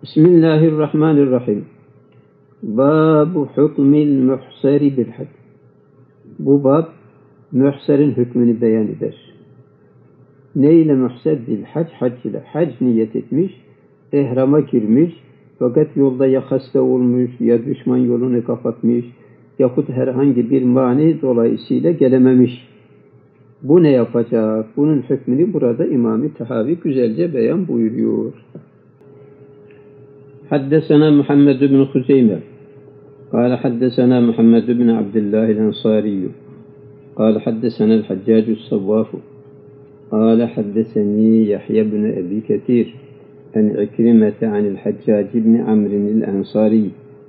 Bismillahirrahmanirrahim. Babu hukmil muhsari bil hac. Bu bab muhserin hükmünü beyan eder. Ne ile muhser bil hac? Hac ile. Hac niyet etmiş, ehrama girmiş, fakat yolda ya hasta olmuş, ya düşman yolunu kapatmış, yahut herhangi bir mani dolayısıyla gelememiş. Bu ne yapacak? Bunun hükmünü burada İmam-ı Tahavi güzelce beyan buyuruyor. حدثنا محمد بن خزيمة قال حدثنا محمد بن عبد الله الأنصاري قال حدثنا الحجاج الصواف قال حدثني يحيى بن أبي كثير عن عكرمة عن الحجاج بن عمرو الأنصاري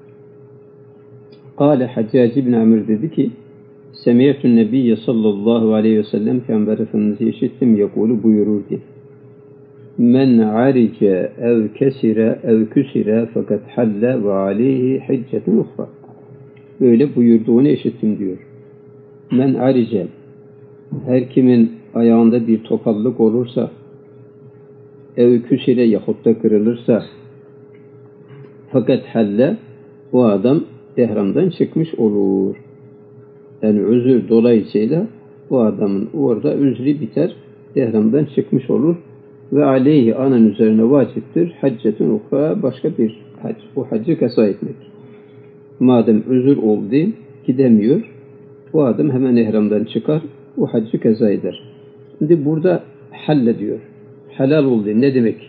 قال حجاج بن عمرو dedi ki سمعت النبي صلى الله عليه وسلم Peygamber Efendimiz'i işittim yakulu buyurur ki Men arice ev kesire ev küsire fakat halle ve aleyhi hiccetun uhra. Böyle buyurduğunu işittim diyor. Men arice her kimin ayağında bir topallık olursa ev küsire yahut da kırılırsa fakat halle o adam ihramdan çıkmış olur. Yani özür dolayısıyla o adamın orada özrü biter, ihramdan çıkmış olur. Ve aleyhi anın üzerine vaciptir. Haccetun ukra başka bir hac. Bu haccı kaza etmek. Madem özür oldu, gidemiyor. Bu adam hemen ihramdan çıkar. O haccı kaza eder. Şimdi burada halle diyor. Helal oldu. Ne demek?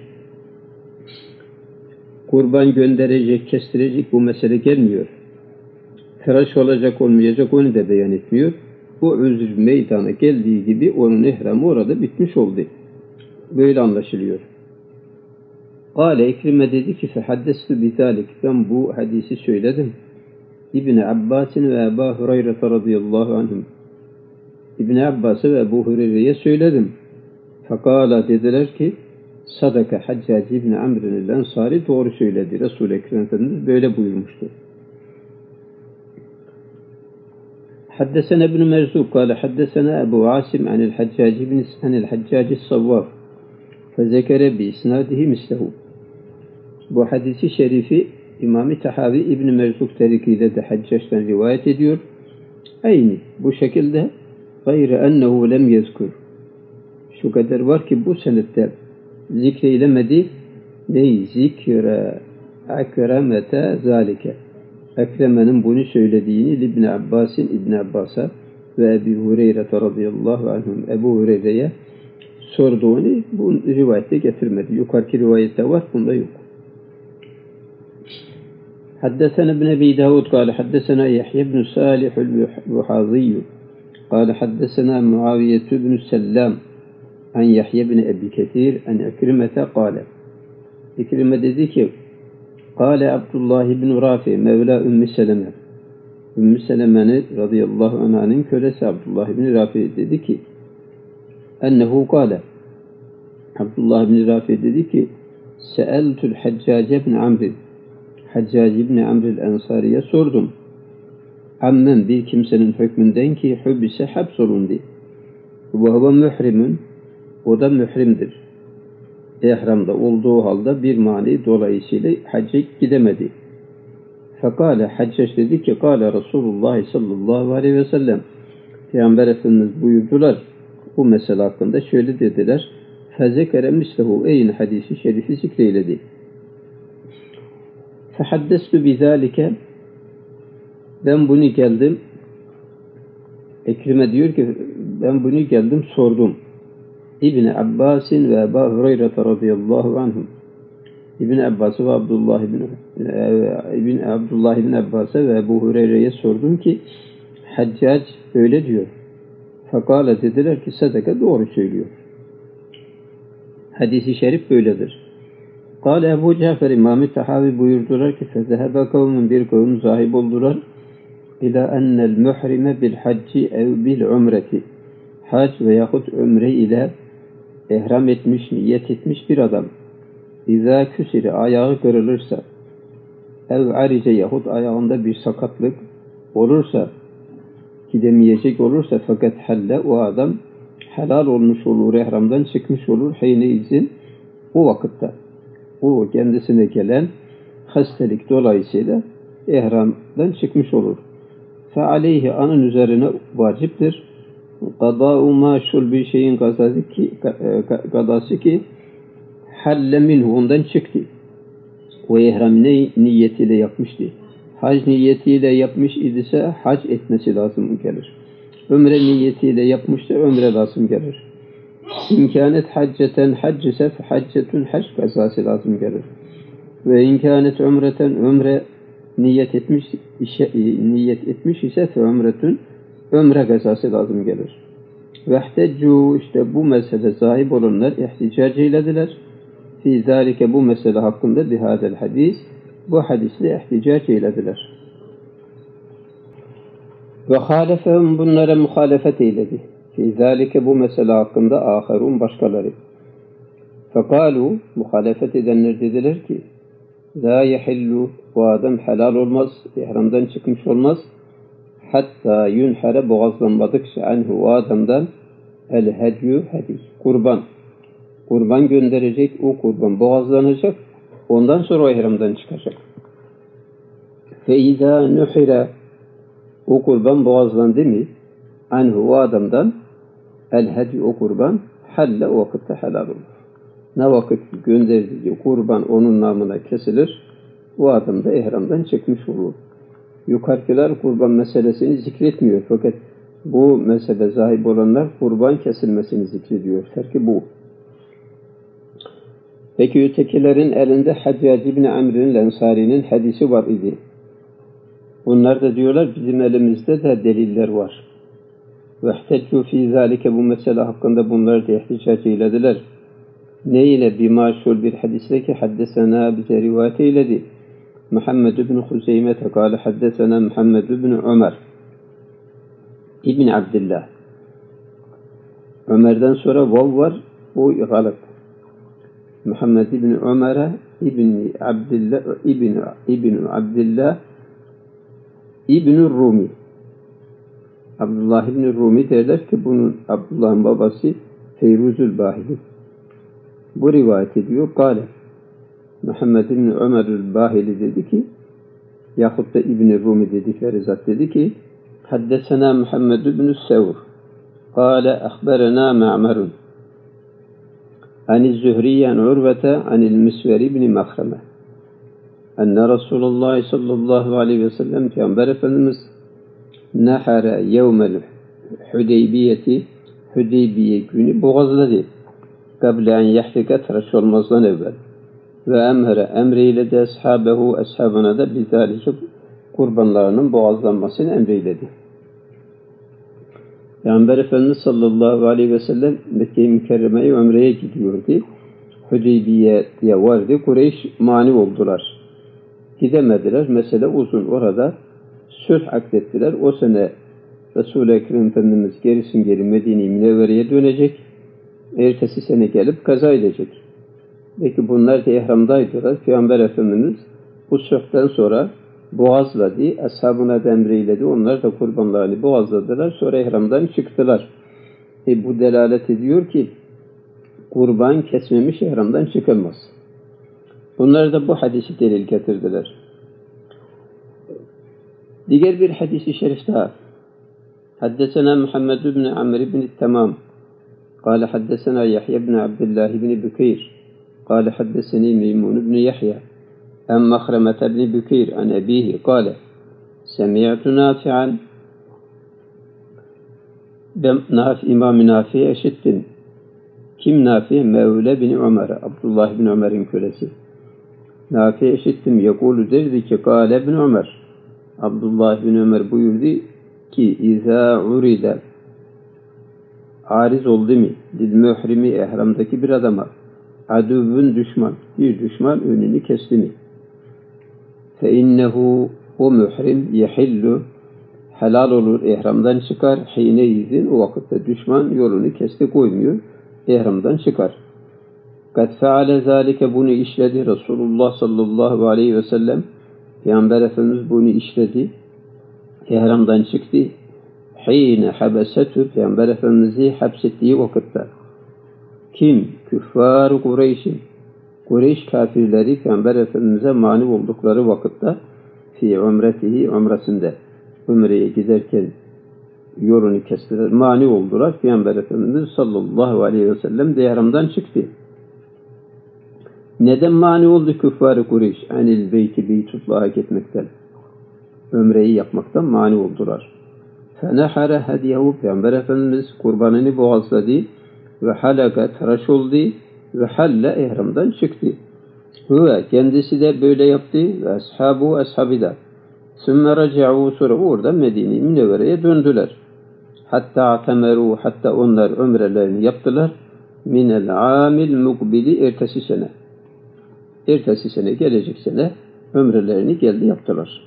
Kurban gönderecek, kestirecek bu mesele gelmiyor. Tıraş olacak olmayacak onu da beyan etmiyor. Bu özür meydana geldiği gibi onun ihramı orada bitmiş oldu. Böyle anlaşılıyor. Kâle İkrime dedi ki fehaddestu bizalik. Ben bu hadisi söyledim. İbn Abbas'ın ve Ebu Hureyre radıyallahu anhum. İbn Abbas'a ve Ebu Hureyre'ye söyledim. Fekâla dediler ki Sadaka Haccac İbn Amr'ın Ensari doğru söyledi. Resul-i Ekrem Efendimiz böyle buyurmuştu. حدثنا ابن مرزوق قال حدثنا أبو عاصم عن الحجاج الصواف فذكر بإسناده مثله. Bu hadisi şerifi İmam-ı Tahavi İbn Merzuk tarikiyle de Haccaj'tan rivayet ediyor. Aynı bu şekilde gayre ennehu lem yezkur. Şu kadar var ki bu senette zikreylemedi ney zikre akremete zalike. Ekreme'nin bunu söylediğini İbn Abbas'a ve Ebu Hureyre radıyallahu anhum Ebu Hureyre'ye sorduğunu bu rivayette getirmedi. Yukarıki rivayette var, bunda yok. Haddesena ibn Ebi Davud قال حدثنا يحيى بن صالح الوحاضي قال حدثنا معاوية بن سلام عن يحيى بن أبي كثير عن عكرمة قال İkrime dedi ki Kâle Abdullah ibn Rafi Mevla Ümmü Seleme. Ümmü Seleme'nin radıyallahu anh'ın kölesi Abdullah ibn Rafi dedi ki ennehu kâle Abdullah ibn Rafi dedi ki Seeltul Haccac ibn Amr Haccac ibn Amr el-Ensari'ye sordum. Ammen bir kimsenin hükmünden ki hübise hapsolundu. Ve huve mührimun o da mührimdir. İhramda olduğu halde bir mani dolayısıyla hacca gidemedi. Fekale Haccac dedi ki kâle Resulullah sallallahu aleyhi ve sellem Peygamber Efendimiz buyurdular bu mesele hakkında şöyle dediler fezekere mislehu eyni hadisi şerifi zikreyledi. Fehaddestu bizalike ben bunu geldim Ekrime diyor ki ben bunu geldim sordum. İbn Abbas'ın ve Ebu Hureyre radıyallahu anhum. İbn Abbas ve Abdullah ibn Abbas'a ve Ebu Hureyre'ye sordum ki Haccac öyle diyor. Fakale dediler ki sadaka doğru söylüyor. Hadis-i şerif böyledir. Kale Ebu Cafer İmam-ı Tahavi buyurdular ki fezehebe kavmin bir kavim zahib oldular ila ennel muhrime bil hacci ev bil umreti. Hac veyahut ömre ile ihram etmiş, niyet etmiş bir adam. İzâ küsiri ayağı kırılırsa, ev arice yahut ayağında bir sakatlık olursa, gidemeyecek olursa fakat halle o adam helal olmuş olur, ihramdan çıkmış olur, heyne izin o vakitte. o kendisine gelen hastalık dolayısıyla ihramdan çıkmış olur. فَعَلَيْهِ anın üzerine vaciptir. قَضَاءُ maşul bir şeyin kadası ki halle minhu ondan çıktı. O ihram niyetiyle yapmıştı. Hac niyetiyle yapmış idiyse hac etmesi lazım gelir. Ömre niyetiyle yapmışsa ömre lazım gelir. İmkanet hacceten hac ise haccetun hac kazası lazım gelir. Ve imkanet ömreten ömre niyet etmiş ise ömretun ömre kazası lazım gelir. Ve ihteccu işte bu mesele sahip olanlar ihticac eylediler. Fi zalike bu mesele hakkında bihadel hadis bu hadisle ihticac eylediler. Ve halefehum bunlara muhalefet eyledi. Fi zalike bu mesele hakkında aherun başkaları. Fekalu muhalefet edenler dediler ki la yehillu bu adam helal olmaz, ihramdan çıkmış olmaz. Hatta yunhere boğazlanmadıkça anhu o adamdan el hedyu hedi kurban. Kurban gönderecek, o kurban boğazlanacak. Ondan sonra o ihramdan çıkacak. Fe izâ nuhire o kurban boğazlandı mı? Anhu o adamdan el hedi o kurban halle o vakitte helal olur. Ne vakit gönderdiği kurban onun namına kesilir, o adam da ihramdan çıkmış olur. Yukarıdakiler kurban meselesini zikretmiyor fakat bu mesele sahip olanlar kurban kesilmesini zikrediyor. Farkı bu. Peki ötekilerin elinde Haccac ibn Amr'in Ensari'nin hadisi var idi. Bunlar da diyorlar bizim elimizde de deliller var. Ve ihteccu fî zâlike bu mesele hakkında bunlar da ihticac eylediler. Ne ile bir maşhur bir hadisle ki haddesena bize rivayet eyledi. Muhammed ibn Huzeyme'te kâle haddesena Muhammed ibn Ömer İbn Abdillah. Ömer'den sonra vav var, o galat. Muhammed ibn Ömer'e İbn Abdillah İbn Rumi. Abdullah ibn Rumi derler ki bunun Abdullah'ın babası Feyruzul Bahili. Bu rivayet ediyor. Kâle Muhammed ibn Ömer'ül Bahili dedi ki yahut da İbn Rumi dedikleri zat dedi ki haddesena Muhammed ibn Sevr kâle ahberena Ma'merun anil Zühriyen Urvete anil Misver ibn Mahreme enne Resulullah sallallahu aleyhi ve sellem Peygamber Efendimiz nehare yevmel Hudeybiye günü boğazladı. Kable en yehlike tıraş olmazdan evvel. Ve emreyledi ashabına da bizalike kurbanlarının boğazlanmasını emreyledi. Peygamber Efendimiz sallallahu aleyhi ve sellem Mekke-i Mükerreme'ye ömreye gidiyordu. Hudeybiye'ye vardı. Kureyş mani oldular. Gidemediler. Mesele uzun. Orada sulh akdettiler. O sene Resul-i Ekrem Efendimiz gerisin geri Medine-i Münevvere'ye dönecek. Ertesi sene gelip kaza edecek. Peki bunlar da ihramdaydılar. Peygamber Efendimiz bu sulhtan sonra boğazladı. Ashabına da emreyledi. Onlar da kurbanlarını boğazladılar. Sonra ihramdan çıktılar. Bu delalet ediyor ki kurban kesmemiş ihramdan çıkılmaz. Bunlar da bu hadisi delil getirdiler. Diğer bir hadisi şerif daha. Haddesena Muhammed ibn Amr ibn Tamam. قال حدثنا يحيى بن عبد الله بن بكير قال حدثني ميمون بن يحيى عن مخرمة بن بكير عن أبيه قال سمعت نافعا İmam Nafi'ye işittim. Kim Nafi? Mevle bin Ömer, Abdullah bin Ömer'in kölesi. Nafi'ye işittim. Yekulu derdi ki Kâle bin Ömer. Abdullah bin Ömer buyurdu ki İzâ uride ariz oldu mu? Dil mührimi ihramdaki bir adama. Aduvun düşman. Bir düşman önünü kesti mi? Fe innehu o mührim yehillu helal olur, ihramdan çıkar. Hine izin o vakitte düşman yolunu kesti koymuyor. İhramdan çıkar. Kad feale zalike bunu işledi Resulullah sallallahu aleyhi ve sellem. Peygamber Efendimiz bunu işledi. İhramdan çıktı. Hine habesetü Peygamber Efendimiz'i hapsettiği vakitte. Kim? Küffar-ı Kureyş'in. Kureyş kafirleri Peygamber Efendimiz'e mani oldukları vakitte fi umretihi umresinde Umre'ye giderken yolunu kestiler. Mani oldular. Peygamber Efendimiz sallallahu aleyhi ve sellem de ihramdan çıktı. Neden mani oldu küffar-ı Kureyş? Anil beyti beytullah'a gitmekten. Ömreyi yapmaktan mani oldular. Fenehare hediyehu Peygamber Efendimiz kurbanını boğazladı ve halaka tıraş oldu ve halle ihramdan çıktı. Huve kendisi de böyle yaptı ve ashabı da. Sümme raca'u sonra oradan Medine-i Münevvere'ye döndüler. Hatta onlar ömrelerini yaptılar. Minel amil mukbili ertesi sene. Ertesi sene gelecek sene ömrelerini yaptılar.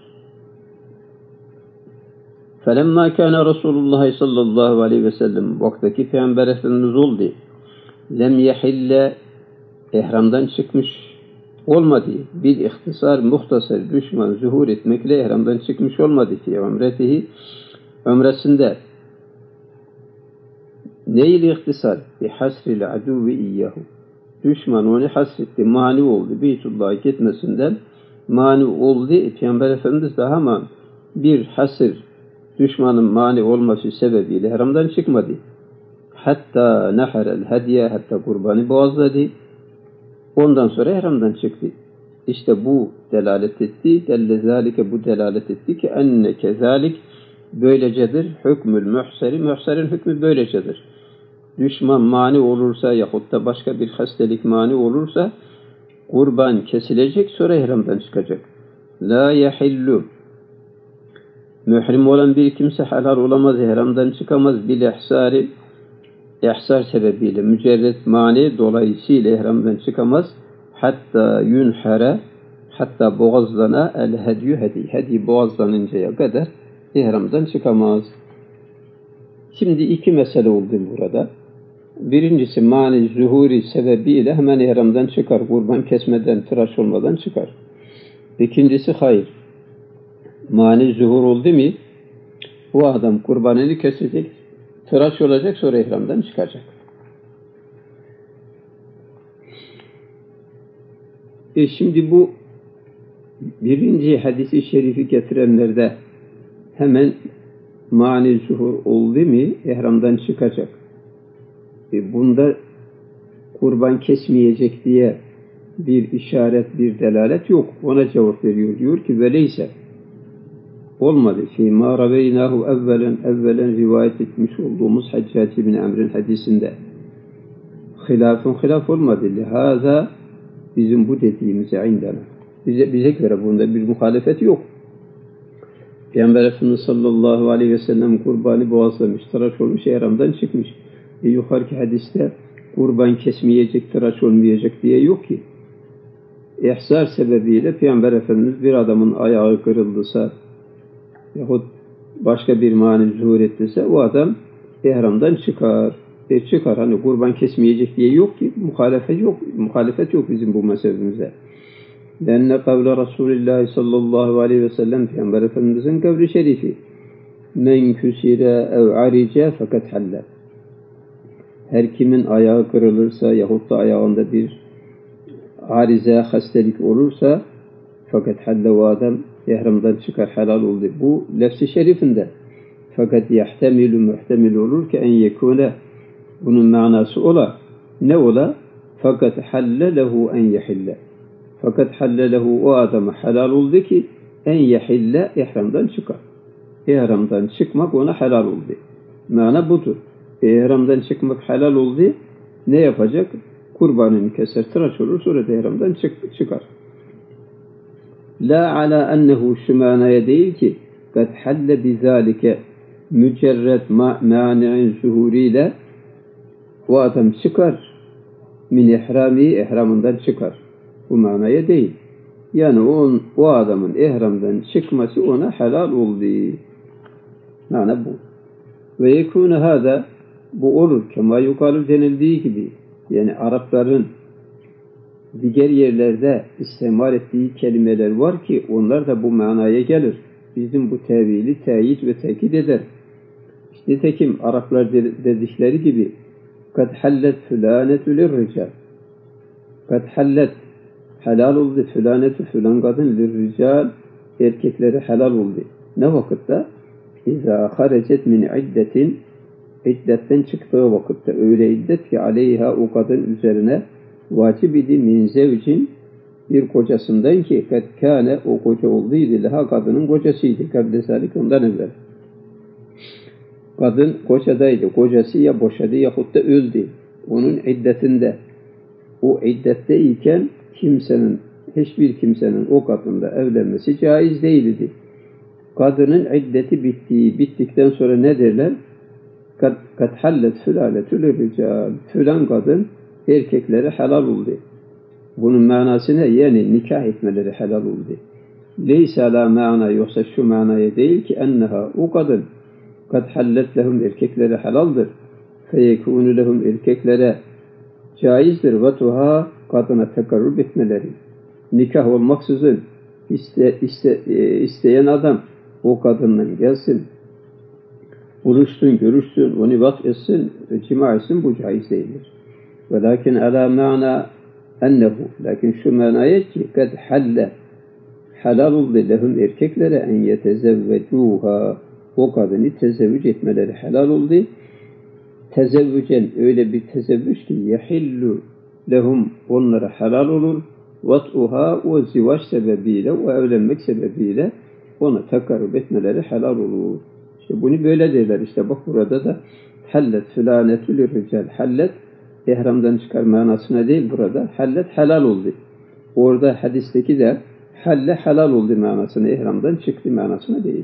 Felemma kana Resulullah sallallahu aleyhi ve sellem vaktaki Peygamber Efendimiz oldu. Lem yehille ihramdan çıkmış olmadı. Bir ihtisar muhtasar düşman zuhur etmekle ihramdan çıkmış olmadı ki umretihi ömresinde. Neyle ihtisar? Bi hasril aduvi iyyahu. Düşman onu hasretti, mani oldu. Beytullah'a gitmesinden mani oldu. Peygamber Efendimiz daha ama bir hasır düşmanın mani olması sebebiyle ihramdan çıkmadı. Hatta neharel hediye hatta kurbanı boğazladı. Ondan sonra ihramdan çıktı. İşte bu delalet etti. Dellezalike bu delalet etti ki enne kezalik böylecedir. Hükmül muhserin hükmü böylecedir. Düşman mani olursa yahut da başka bir hastalık mani olursa kurban kesilecek sonra ihramdan çıkacak. La yahillu mührim olan bir kimse halal olamaz, ihramdan çıkamaz bil ihsar sebebiyle mücerret mani dolayısıyla ihramdan çıkamaz. Hatta yunhara hatta boğazlana el hedyu hedi boğazlanıncaya kadar ihramdan çıkamaz. Şimdi iki mesele oldu burada. Birincisi mani zuhuri sebebiyle hemen ihramdan çıkar. Kurban kesmeden, tıraş olmadan çıkar. İkincisi hayır. Mani zuhur oldu mu o adam kurbanını kesecek, tıraş olacak sonra ihramdan çıkacak. Şimdi bu birinci hadisi şerifi getirenlerde hemen mani zuhur oldu mu ihramdan çıkacak. Bunda kurban kesmeyecek diye bir işaret, bir delalet yok. Ona cevap veriyor. Diyor ki veleyse olmadı. Fîmâ raveynâhu evvelen rivayet etmiş olduğumuz Haccac ibn Amr'in hadisinde hilaf olmadı. Lihaza bizim bu dediğimize indana. Bize göre bunda bir muhalefet yok. Peygamber Efendimiz sallallahu aleyhi ve sellem kurbanı boğazlamış, tıraş olmuş, ihramdan çıkmış. Yukarıki hadiste kurban kesmeyecek, tıraş olmayacak diye yok ki. İhsar sebebiyle Peygamber Efendimiz bir adamın ayağı kırıldıysa yahut başka bir mani zuhur ettiyse o adam ihramdan çıkar. Çıkar. Hani kurban kesmeyecek diye yok ki. Muhalefet yok bizim bu meselemize. Lenne kavle Resulullah sallallahu aleyhi ve sellem Peygamber Efendimizin kavli şerifi men küsire ev arice fakat halle. Her kimin ayağı kırılırsa yahut da ayağında bir arize, hastalık olursa fakat halle o adam ihramdan çıkar, helal oldu. Bu lefz-i şerifinde. Fakat muhtemil olur ki en yekune bunun manası ola. Ne ola? Fakat halle lehu en yehille. Fakat halle lehu o adama helal oldu ki en yehille ihramdan çıkar. İhramdan çıkmak ona helal oldu. Mana budur. İhramdan çıkmak helal oldu. Ne yapacak? Kurbanını keser, tıraş olur, sonra da ihramdan çıkar. La ala ennehu şu manaya değil ki kad halle bizalike mücerret mani'in zuhuriyle o adam çıkar min ihramından çıkar. Bu manaya değil. Yani o adamın ihramdan çıkması ona helal oldu. Mana bu. Ve yekûne hâda bu olur. Kema yukarı denildiği gibi. Yani Arapların diğer yerlerde istimal ettiği kelimeler var ki onlar da bu manaya gelir. Bizim bu tevili teyit ve tekit eder. İşte nitekim Araplar dedikleri gibi kad hallet fulanetu lirrical. Kad hallet helal oldu fülanetu filan kadın lirrical erkeklere helal oldu. Ne vakitte? İza harecet min iddetin iddetten çıktığı vakitte öyle iddet ki aleyha o kadın üzerine vacib idi min zevcin bir kocasından ki kad kâne o koca olduydu laha kadının kocasıydı. Kabdesalik ondan evvel. Kadın kocadaydı. Kocası ya boşadı yahut da öldü. Onun iddetinde. O iddetteyken hiçbir kimsenin o kadınla evlenmesi caiz değildi. Kadının iddeti bittikten sonra ne derler? Kad hallet fülaletül rical. Fülan kadın erkeklere helal oldu. Bunun manası ne? Yani nikah etmeleri helal oldu. Leysa la mana yoksa şu manaya değil ki enneha o kadın kad hallet lehum erkeklere helaldir. Feyekûnü lehum erkeklere caizdir. Vatuha kadına tekarrub etmeleri. Nikah olmaksızın isteyen adam o kadınla gelsin. Buluşsun, görüşsün, onu vat etsin, cima etsin, bu caiz değildir. Velakin ala mana ennehu. Lakin şu manaya ki kad halle helal oldu lehum erkeklere en yetezevvecuha o kadını tezevvüc etmeleri helal oldu. Tezevvücen öyle bir tezevvüc ki yehillu lehum onlara helal olur. Vat'uha o zivaç sebebiyle, o evlenmek sebebiyle ona tekarrub etmeleri helal olur. İşte bunu böyle derler. İşte bak burada da hallet fülanetü lirrical. Hallet ihramdan çıkar manasına değil burada. Hallet helal oldu. Orada hadisteki de halle helal oldu manasına, ihramdan çıktı manasına değil.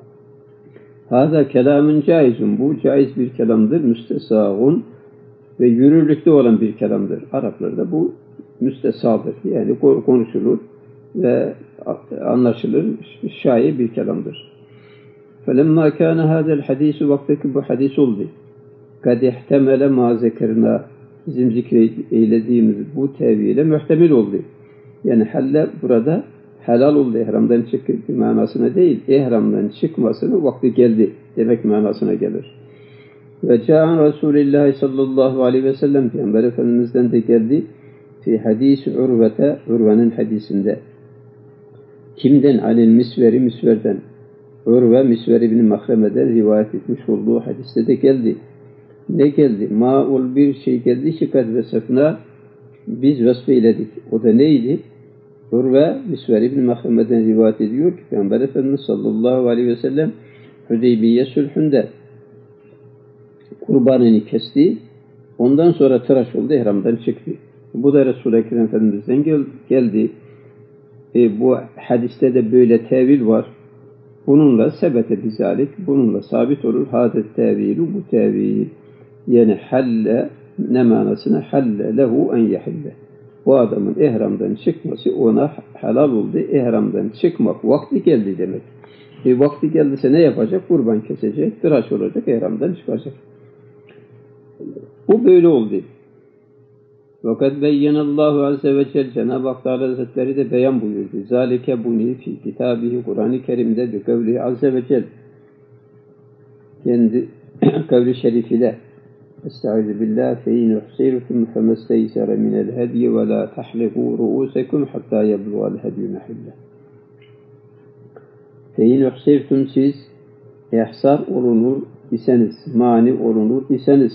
Hâzâ kelâmün caizun. Bu caiz bir kelamdır. Müstesâun ve yürürlükte olan bir kelamdır. Araplarda bu müstesadır. Yani konuşulur ve anlaşılır. Şair bir kelamdır. فَلَمَّا كَانَ هَذَا الْحَد۪يسُ vaktaki bu hadis oldu. قَدْ اِحْتَمَلَ مَا ذَكَرْنَا bizim zikreylediğimiz bu tevhile muhtemel oldu. Yani halle burada helal oldu, ihramdan çıktı manasına değil, ihramdan çıkmasının vakti geldi demek manasına gelir. Ve câ'an Resulullah sallallahu aleyhi ve sellem Peygamber Efendimiz'den de geldi fi hadisi Urvete, Urve'nin hadisinde. Kimden? Anil Misveri, Misver'den. Urve, Misver ibn Mahreme'den rivayet etmiş olduğu hadiste de geldi. Ne geldi? Ma'ul bir şey geldi ki kad vesefna biz vasf eyledik. O da neydi? Urve, Misver ibn Mahreme'den rivayet ediyor ki Peygamber Efendimiz sallallahu aleyhi ve sellem Hudeybiye sulhünde kurbanını kesti. Ondan sonra tıraş oldu, ihramdan çıktı. Bu da Resul-i Ekrem Efendimiz'den geldi. Bu hadiste de böyle tevil var. Bununla sebete bizalik, bununla sabit olur. Hadet tevilu, bu tevil. Yani halle, ne manasına? Halle lehu en yehille. Bu adamın ihramdan çıkması ona helal oldu. İhramdan çıkmak vakti geldi demek. Vakti geldiyse ne yapacak? Kurban kesecek, tıraş olacak, ihramdan çıkacak. Bu böyle oldu. Fakat beyyenallahu azze ve celle Cenab-ı Hak Teala Hazretleri de beyan buyurdu. Zalike bunu fi kitabihi Kur'an-ı Kerim'de bi kavli azze ve celle kendi kavli şerifiyle Estaizu billah fe in uhsirtum femesteysere minel hediye ve la tahliqu ru'usekum hatta yebluğal hedyu mehille. Fe in uhsirtum siz ihsar olunur iseniz, mani olunur iseniz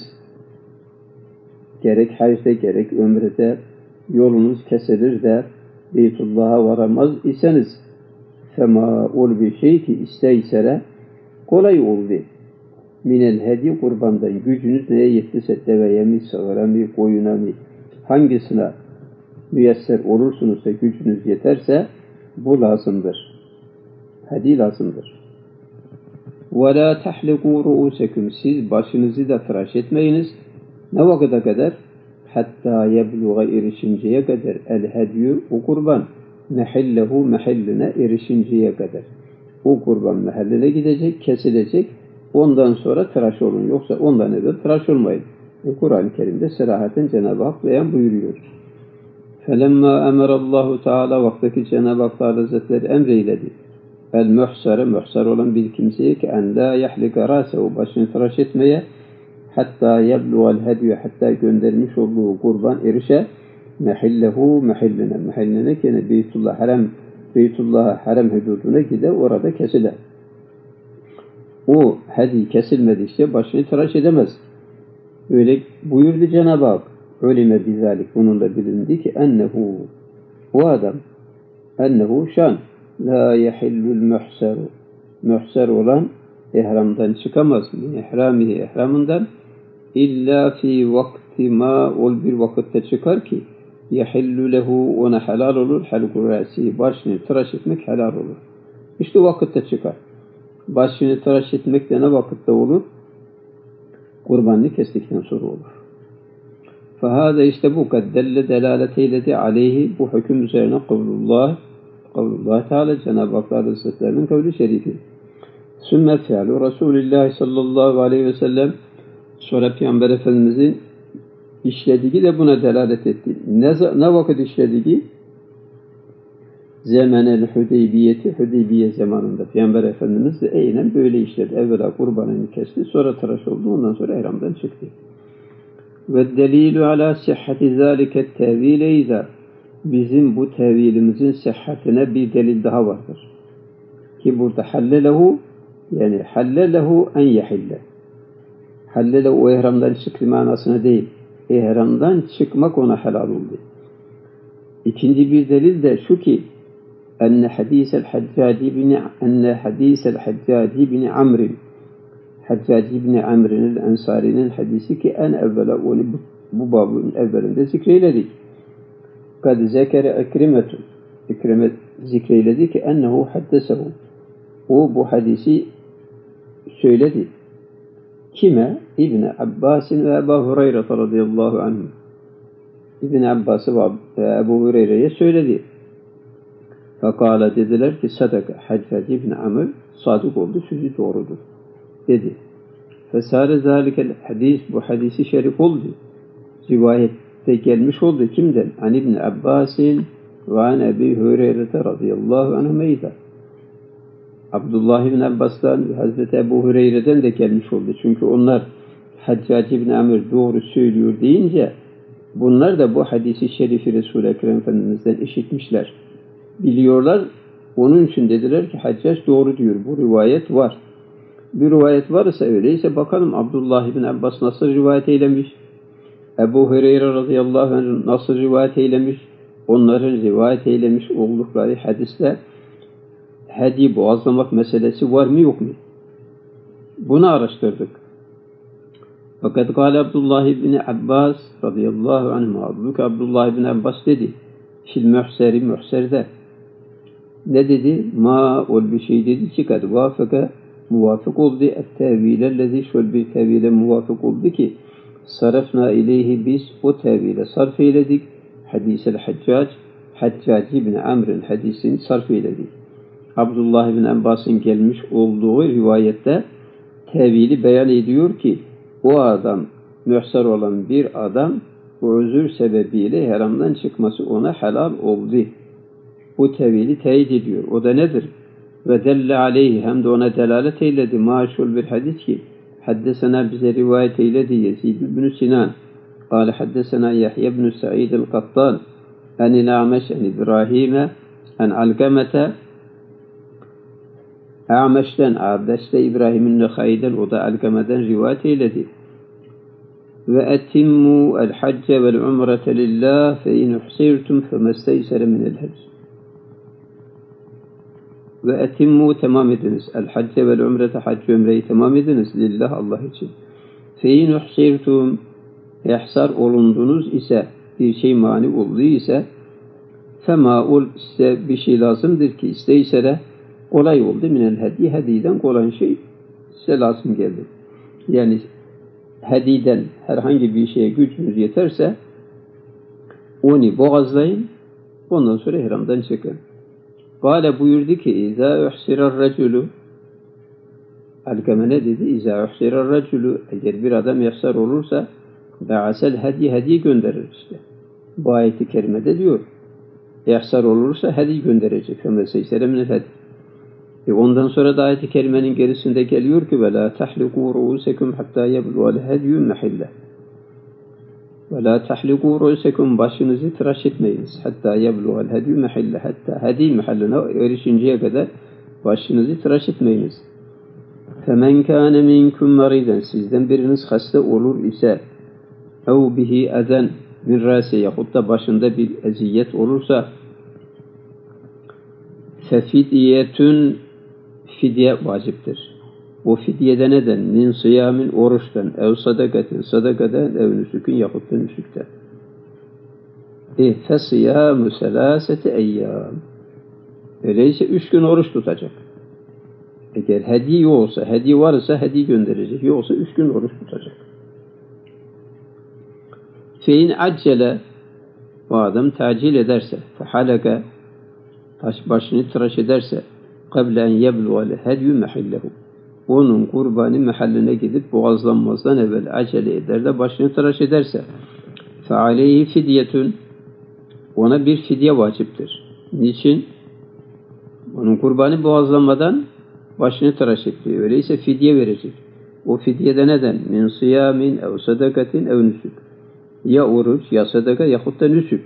gerek hacda gerek ömrede yolunuz kesilir de Beytullah'a varamaz iseniz fema ol bir şey ki isteysere kolay oldu. Minel hedi kurbandan gücünüz neye yettiyse deveye mi, sağıra mı, koyuna mı hangisine müyesser olursunuz da gücünüz yeterse bu lazımdır. Hedi lazımdır. وَلَا تَحْلِقُوا رُؤُسَكُمْ siz başınızı da tıraş etmeyiniz. Ne vakıda kadar? Hatta yebluğa erişinceye kadar el hedyu o kurban mehillehu mehelline erişinceye kadar. O kurban mehelline gidecek, kesilecek. Ondan sonra tıraş olun. Yoksa ondan evvel tıraş olmayın. Kur'an-ı Kerim'de serahaten Cenab-ı Hak beyan buyuruyor. فَلَمَّا اَمَرَ اللّٰهُ Teala vaktaki Cenab-ı Hak Teala Hazretleri emreyledi. El-muhsarı, muhsar olan bir kimseye ki en la yahlika râsehu başını tıraş etmeye hatta yebluğal hedyu hatta göndermiş olduğu kurban erişe mehillehu mehelline. Mehelline yani Beytullah'a harem hududuna gider, orada kesilir. O hedi kesilmedikçe başını tıraş edemez. Öyle buyurdu Cenab-ı Hak. Ölime bizalik. Bununla bilindi ki ennehu, o adam, ennehu şan la yehillul muhseru. Muhser olan ihramdan çıkamaz. Min ihramihi, ihramından illa fi vakti ma, ol bir vakitte çıkar ki yehillu lehu, ona helal olur. Halku rasi, başını tıraş etmek helal olur. İşte o vakitte çıkar. Başını tıraş etmek de ne vakitte olur? Kurbanını kestikten sonra olur. Fahada işte bu kaddelle delalet eyledi aleyhi, bu hüküm üzerine kavlullah Teala, Cenab-ı Hak Hazretlerinin kavli şerifi. Sümme fi'lu Resulullah sallallahu aleyhi ve sellem, sonra Peygamber Efendimizin işlediği de buna delalet etti. Ne vakit işlediği? Zemenel Hudeybiye zamanında Peygamber Efendimiz de aynen böyle işledi. Evvela kurbanını kesti, sonra tıraş oldu, ondan sonra ihramdan çıktı. Ve delilü ala sihhati zâlike tevîle izâ. Bizim bu tevilimizin sıhhatine bir delil daha vardır. Ki burada hallelehu, yani hallelehu en yehille. Hallelehu o ihramdan çıktı manasına değil. İhramdan çıkmak ona helal oldu. İkinci bir delil de şu ki enne hadîsel Haccaci bin Amr'in, Haccaci bin Amr'in el-Ensari'nin hadisi ki en evvela onu bu babın evvelinde zikreyledik. Kad zekere ekrimetun. İkrimet zikreyledi ki ennehu haddesehu. O bu hadisi söyledi. Kime? İbn Abbas'in ve Ebu Hureyre radıyallahu anhum. İbn Abbas'ı ve Ebu Hureyre'ye söyledi. Fakala dediler ki sadaka Haccac ibn Amr sadık oldu, sözü doğrudur dedi. Fesare zalikel hadis, bu hadisi şerif oldu. Rivayette gelmiş oldu kimden? An İbn Abbas'in ve an Ebu Hureyre radıyallahu anhumeyda. Abdullah ibn Abbas'tan ve Hazreti Ebu Hureyre'den de gelmiş oldu. Çünkü onlar Haccac ibn Amr doğru söylüyor deyince bunlar da bu hadisi şerifi Resul-i Ekrem Efendimiz'den işitmişler. Biliyorlar. Onun için dediler ki Haccac doğru diyor. Bu rivayet var. Bir rivayet varsa öyleyse bakalım Abdullah ibn Abbas nasıl rivayet eylemiş? Ebu Hureyre radıyallahu anh nasıl rivayet eylemiş? Onların rivayet eylemiş oldukları hadiste hediye boğazlamak meselesi var mı yok mu? Bunu araştırdık. Fakat kâle Abdullah ibn Abbas radıyallahu anh, Abdullah ibn Abbas dedi. Fil muhserde. Ne dedi? Ma ol bir şey dedi ki kad vafaka, muvafık oldu et-tevilellezi, şöyle bir tevile muvafık oldu ki sarafna ileyhi, biz o tevile sarf eyledik. Hadisel Haccac ibn Amr'ın hadisini sarf eyledik. Abdullah ibn Abbas'ın gelmiş olduğu rivayette tevili beyan ediyor ki o adam, mühser olan bir adam, bu özür sebebiyle haramdan çıkması ona helal oldu. Bu tevili teyit ediyor. O da nedir? Ve delle aleyhi, hem de ona delalet eyledi. Maşhur bir hadis ki haddesena, bize rivayet eyledi Yezid ibn Sinan. Kâle haddesena Yahya ibn Sa'id el-Kattan en A'meş en İbrahim'e en Alkamete, A'meş'ten, A'deş'te İbrahim'in Nekhai'den, o da Alkame'den rivayet eyledi. Ve etimmu el-hacce vel-umrete lillah fe in uhsirtum femesteysere minel hac. Ve etimmu, tamam ediniz. El-hacce vel-umrete, hac ve umreyi tamam ediniz. Lillah, Allah için. Fe in uhsirtum, ihsar olundunuz ise, bir şey mani olduğu ise, fema ol, size bir şey lazımdır ki isteysere kolay oldu. Minel hedi, hediyeden kolay şey size lazım geldi. Yani hediyeden herhangi bir şeye gücünüz yeterse onu boğazlayın, ondan sonra ihramdan çıkın. Kâle buyurdu ki İzâ uhsirar raculu, Alkame ne dedi? İzâ uhsirar raculu, eğer bir adam ihsar olursa ba'asel hediye gönderir işte. Bu ayeti kerimede diyor. İhsar olursa hediye gönderecek. Femeseysere minel hediye. Ondan sonra da ayet-i kerimenin gerisinde geliyor ki وَلَا تَحْلِقُوا رُؤُسَكُمْ حَتَّى يَبْلُغَ الْهَدْيُ مَحِلَّهُ. Ve la tahliku ru'usekum, başınızı tıraş etmeyiniz. Hatta yebluğal hedyu mahille, hatta hedi mahalline erişinceye kadar başınızı tıraş etmeyiniz. Femen kâne minkum mariden, sizden biriniz hasta olur ise, ev bihi eden min râse, yahut da başında bir eziyet olursa, fefidyetün, fidye vaciptir. O fidyede neden? Min siyamin, oruçtan, ev sadakatin, sadakadan, ev nüsükün, yahut da nüsükten. Fesiyâmü selâsete eyyâm. Öyleyse 3 gün oruç tutacak. Eğer hediye yoksa, hediye varsa hediye gönderecek. Yoksa 3 gün oruç tutacak. Fein accele, o adam tacil ederse, fehalaka, başını tıraş ederse, kablen yebluğale hedyü mehillehu, onun kurbanı mahalline gidip boğazlanmazdan evvel acele eder de başını tıraş ederse, fealeyhi fidyetün, ona bir fidye vaciptir. Niçin? Onun kurbanı boğazlanmadan başını tıraş etti. Öyleyse fidye verecek. O fidyede neden? Min siyamin ev sadakatin ev nüsük. Ya oruç, ya sadaka, yahut da nüsük.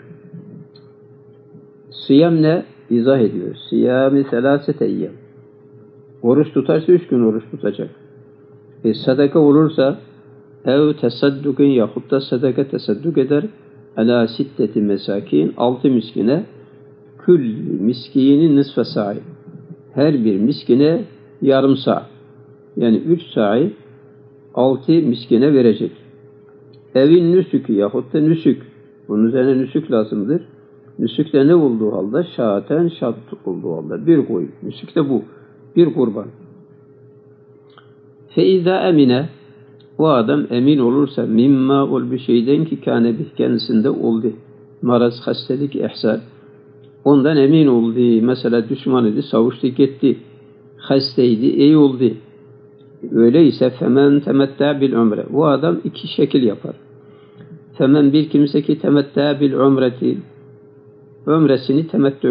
Siyam ne? İzah ediyor. Siyami selâsete eyyâm. Oruç tutarsa 3 gün oruç tutacak. Sadaka olursa ev tesaddukin, yahut da sadaka tesadduk eder. Alâ sitteti mesâkin, 6 miskine, külli miskinin nisfe sa'i. Her bir miskine yarım sa'. Yani 3 sa'i 6 miskine verecek. Evin nüsükü, yahut da nüsük. Bunun üzerine nüsük lazımdır. Nüsük de ne olduğu halde? Şaten, şat olduğu halde. Bir koyun. Nüsük de bu. Bir kurban. Feiza emine, o adam emin olursa, mimma ol bir şeyden ki kâne bih, kendisinde oldu. Maraz, hastalık, ihsar. Ondan emin oldu. Mesela düşman idi, savuştu gitti. Hastaydı, iyi oldu. Öyleyse femen temetta bil umre. O adam 2 şekil yapar. Femen, bir kimse ki temetta bil umreti, ömresini temettü.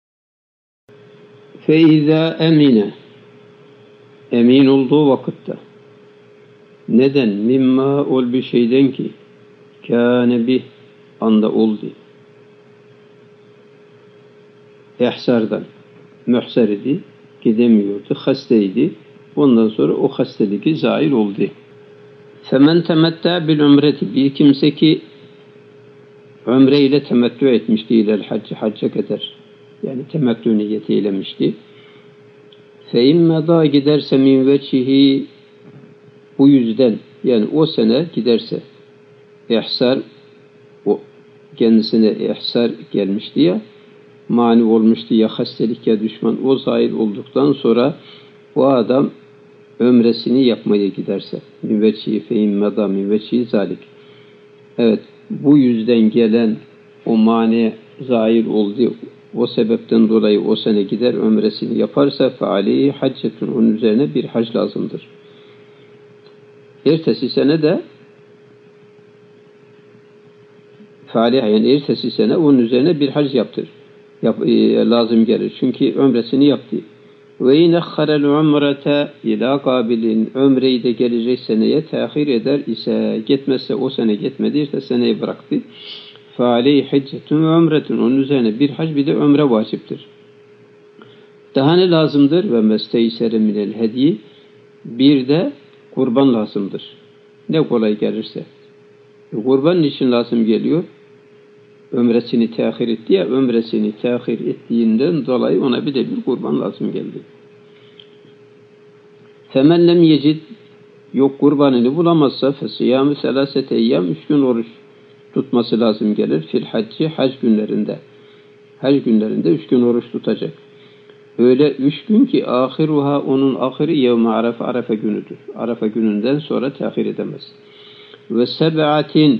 Feiza emine, emin olduğu vakitte. Neden? Mimma ol bir şeyden ki kâne bih, anda oldu. İhsardan. Mühsar idi, gidemiyordu, hastaydı. Ondan sonra o hastalığı zahir oldu. Femen temetta bil umreti, bir kimse ki ömre ile temettü etmişti, ilel haccı, hacca kadar. Yani temettü niyeti eylemişti. Fe immeda, giderse min veçhihi, bu yüzden, yani o sene giderse, ihsar, o kendisine ihsar gelmişti ya, mani olmuştu ya hastalık ya düşman, o zahir olduktan sonra o adam ömresini yapmaya giderse, min veçhihi fe immeda min veçhihi zalik. Evet, bu yüzden gelen o mani zahir oldu. O sebepten dolayı o sene gider ömresini yaparsa fealeyhi haccetun, onun üzerine bir hac lazımdır. Ertesi sene de fealeyhi, yani ertesi sene onun üzerine bir hac yaptır. Lazım gelir. Çünkü ömresini yaptı. Ve inekharel umrete ila kabilin, ömreyi de gelecek seneye tehir eder ise, gitmezse, o sene gitmediyse seneyi bıraktı. فَعَلَيْهِ حِجَّةٌ وَاُمْرَةٌ, onun üzerine bir hac bir de ömre vaciptir. Daha ne lazımdır? Ve mesteysere minel hediye, bir de kurban lazımdır. Ne kolay gelirse. Kurban niçin lazım geliyor? Ömresini tehir etti ya, ömresini tehir ettiğinden dolayı ona bir de bir kurban lazım geldi. فَمَنْ لَمْ يَجِدْ, yok kurbanını bulamazsa فَسِيَامِ سَلَاسَةَ اَيَّامِ, 3 gün oruç tutması lazım gelir. Fil haccı, hac günlerinde. Hac günlerinde 3 gün oruç tutacak. Öyle 3 gün ki ahiruha, onun ahiri yevme arafa, arafa günüdür. Arafa gününden sonra tehir edemez. Ve seb'atin,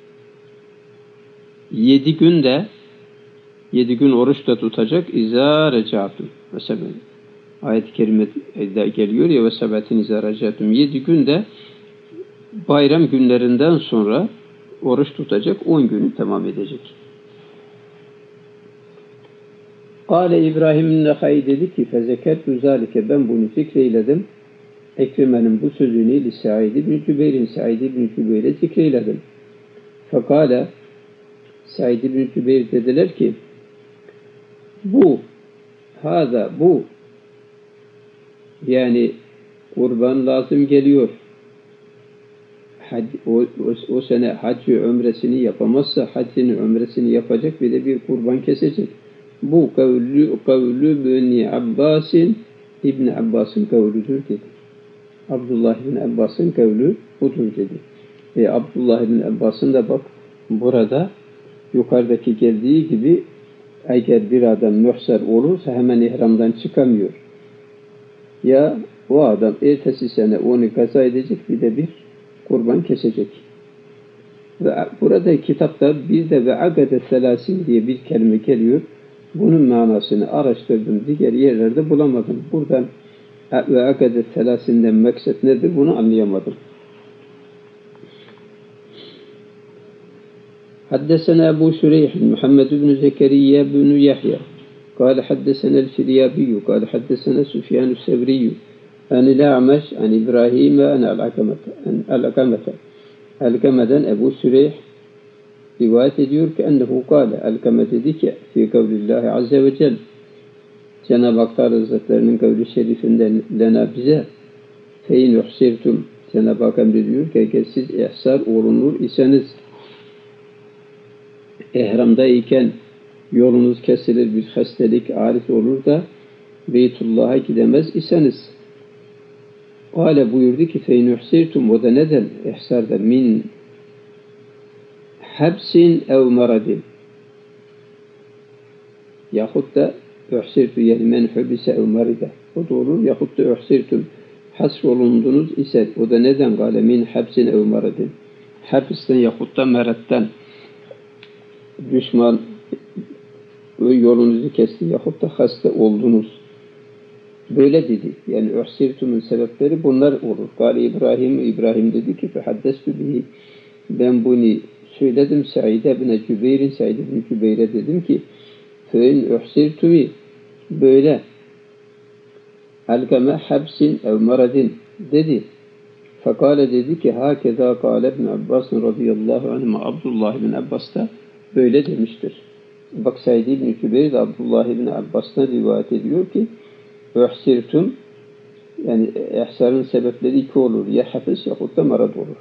7 günde, 7 gün oruç da tutacak. İzâ recâtun. Mesela ayet-i kerimede geliyor ya, ve seb'atin izâ recâtun. 7 günde bayram günlerinden sonra oruç tutacak, 10 günü tamam edecek. Kâle İbrahim Nehay dedi ki, fezekertu zâlike, ben bunu zikreyledim. Ekrime'nin bu sözünü li Sa'id ibn Cübeyr'in, Sa'id ibn Cübeyr'e zikreyledim. Fekale Said ibn Cübeyr dediler ki bu yani kurban lazım geliyor. O sene hac ve ömresini yapamazsa haccini ömresini yapacak bir de bir kurban kesecek. Bu kavlu Beni Abbas'in İbn Abbas'ın kavludur dedi. Abdullah ibn Abbas'ın kavlu budur dedi. Abdullah ibn Abbas'ın da bak burada yukarıdaki geldiği gibi eğer bir adam mühser olursa hemen ihramdan çıkamıyor. Ya o adam ertesi sene onu kaza edecek bir de bir kurban kesecek. Ve burada kitapta bir de ve agade selasin diye bir kelime geliyor. Bunun manasını araştırdım. Diğer yerlerde bulamadım. Buradan ve agade selasinden maksat nedir bunu anlayamadım. حدثنا أبو شريح محمد بن زكريا بن يحيى قال حدثنا الفريابي قال حدثنا سفيان الثوري عن الأعمش عن إبراهيم عن Alkame'den Ebu Süreyh rivayet ediyor ki ennehu kâle Alkame dedi ki fi kavlillahi azze ve celle Cenab-ı Hak Hazretlerinin kavli şerifinden lena bize fein uhsirtum Cenab-ı Hak emrediyor ki eğer siz ihsar olunur iseniz ihramdayken yolunuz kesilir bir hastalık arif olur da Beytullah'a gidemez iseniz Kâle buyurdu ki fein uhsirtum o da neden ihsarda min habsin ev maradin yahut da uhsirtu yani men hubise ev maride o da olur yahut da uhsirtum hasrolundunuz ise o da neden kâle min habsin ev maradin habisten yahut da meretten düşman yolunuzu kesti yahut da hasta oldunuz. Böyle dedi. Yani uhsirtumun sebepleri bunlar olur. Kâle İbrahim dedi ki fehaddestu bihi ben bunu söyledim Said ibn Cübeyr'e dedim ki fein uhsirtumi böyle alkame habsin ev maradin dedi. Fekale dedi ki hakeza kâle ibn Abbas radıyallahu anh Abdullah ibn Abbas da böyle demiştir. Bak Said ibn Cübeyr de Abdullah ibn Abbas'tan rivayet ediyor ki uhsirtum yani ihsarın sebepleri iki olur. Ya hafız yahut da marad olur.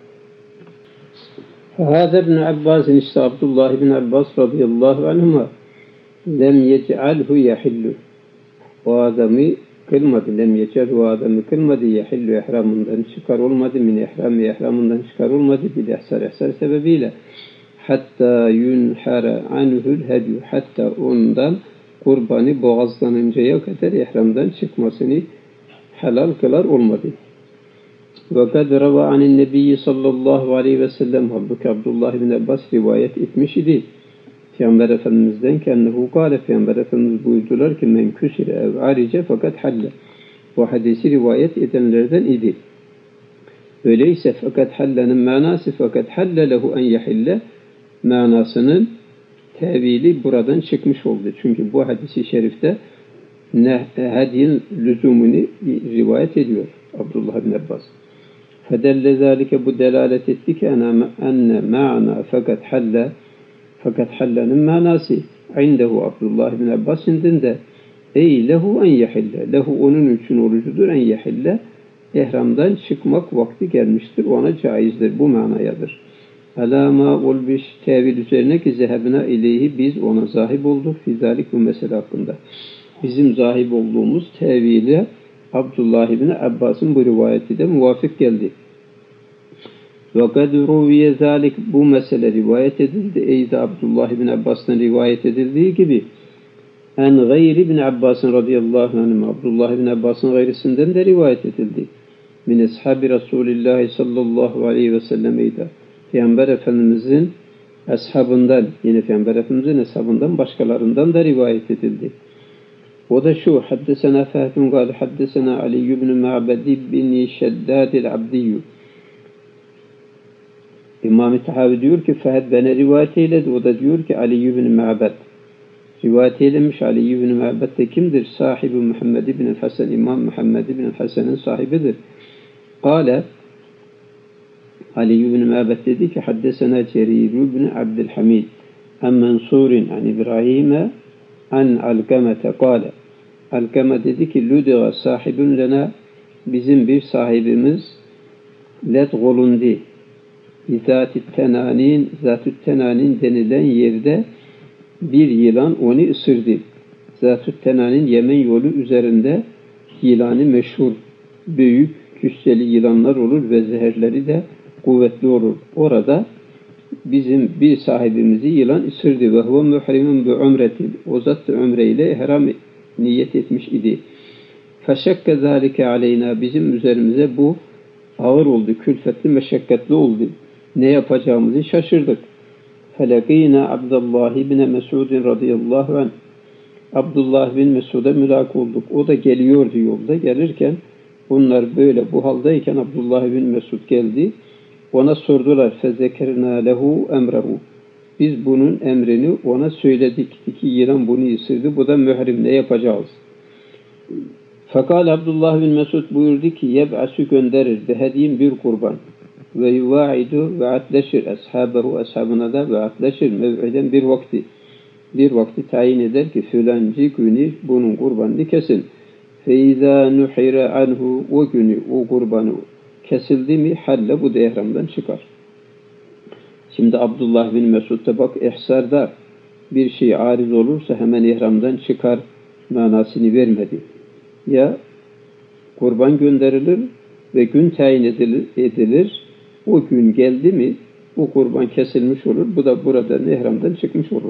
Hâzâ ibn Abbas işte Abdullah ibn Abbas radıyallahu anhuma lem yec'alhu yahillu o adamı kılmadı. Lem yec'alhu o adamı kılmadı. Yahillu ihramından çıkar olmadı. Min ihramından çıkar olmadı. Bir ihsar sebebiyle hatta yunhara anhul hedyu hatta ondan kurbanı boğazlanıncaya kadar ihramdan çıkmasını helal kılar olmadı. Ve kad rava anin nebiyyi sallallahu aleyhi ve sellem halbuki Abdullah ibn Abbas rivayet etmiş idi. Peygamber Efendimiz'den kennehu kâle Peygamber Efendimiz buyurdular ki men küsire ev arice fakat halle. Bu hadisi rivayet edenlerden idi. Öyleyse fakat hallenin manası fakat halle lehu en yahille manasının tevili buradan çıkmış oldu. Çünkü bu hadisi şerifte hediyin lüzumunu rivayet ediyor Abdullah bin Abbas. Fedelle zâlike bu delalet etti ki enne ma'na fakat hallenin manası indehu Abdullah bin Abbas indinde ey lehu en yahille lehu onun için orucudur en yahille ihramdan çıkmak vakti gelmiştir ona caizdir bu manayadır. Alama olmuş tevil üzerine ki zehebina ileyhi biz ona zahib olduk fizalik bu mesele hakkında. Bizim zahib olduğumuz tevile Abdullah ibn Abbas'ın bu rivayeti de muvafık geldi. Ve kad ruviye zalik bu mesele rivayet edildi. Eyde Abdullah ibn Abbas'tan rivayet edildiği gibi en gayri ibn Abbas'ın radıyallahu anh Abdullah ibn Abbas'ın gayrisinden de rivayet edildi. Min ashabi Resulillah sallallahu aleyhi ve sellem eyde. Peygamber Efendimiz'in ashabından, yine Peygamber Efendimiz'in ashabından başkalarından da rivayet edildi. O da şu, haddesena Fehd kâle haddesena Ali ibn Ma'bad bin Şeddad el-Abdiyyu. İmam-ı Tahavi diyor ki Fehd bana rivayet eyledi. O da diyor ki Ali ibn Ma'bad. Rivayet eylemiş Ali ibn Ma'bad de kimdir? Sahibi Muhammed ibn Hasan, İmam Muhammed ibn Hasan'ın sahibidir. Kâle Ali ibn Ma'bed dedi ki haddesena Cerir ibn Abdülhamid an Mansur'in an İbrahim'e an Alkamete kâle. Alkame dedi ki lüdiga sahibun lena, bizim bir sahibimiz ledgolundi zat-ı tenanin denilen yerde bir yılan onu ısırdı. Zat-ı tenanin Yemen yolu üzerinde yılanı meşhur, büyük küsseli yılanlar olur ve zehirleri de kuvvetli olur. Orada bizim bir sahibimizi yılan ısırdı ve huve muhrimun bi umreti. O zat da umreyle ihram niyet etmiş idi. Feşekke zâlike aleyna, bizim üzerimize bu ağır oldu, külfetli, meşakkatli oldu. Ne yapacağımızı şaşırdık. Felekîne Abdullah ibn Mesud'in radıyallahu anh. Abdullah bin Mesud'a mülak olduk. O da geliyordu yolda. Gelirken bunlar böyle bu haldeyken Abdullah bin Mesud geldi. Ona sordular. Fezekerna lehu emrehu. Biz bunun emrini ona söyledik ki yılan bunu ısırdı. Bu da mührim, ne yapacağız? Fakat Abdullah bin Mesud buyurdu ki yeb'asü gönderir behediyin bir kurban ve yuvaidu ve atleşir ashabehu, ashabına da ve atleşir mev'iden bir vakti tayin eder ki filancı günü bunun kurbanını kesin. Feiza nuhira anhu, o günü o kurbanı kesildi mi halle, bu da ihramdan çıkar. Şimdi Abdullah bin Mesud da bak ihsarda bir şey ariz olursa hemen ihramdan çıkar manasını vermedi. Ya kurban gönderilir ve gün tayin edilir. O gün geldi mi o kurban kesilmiş olur. Bu da burada ihramdan çıkmış olur.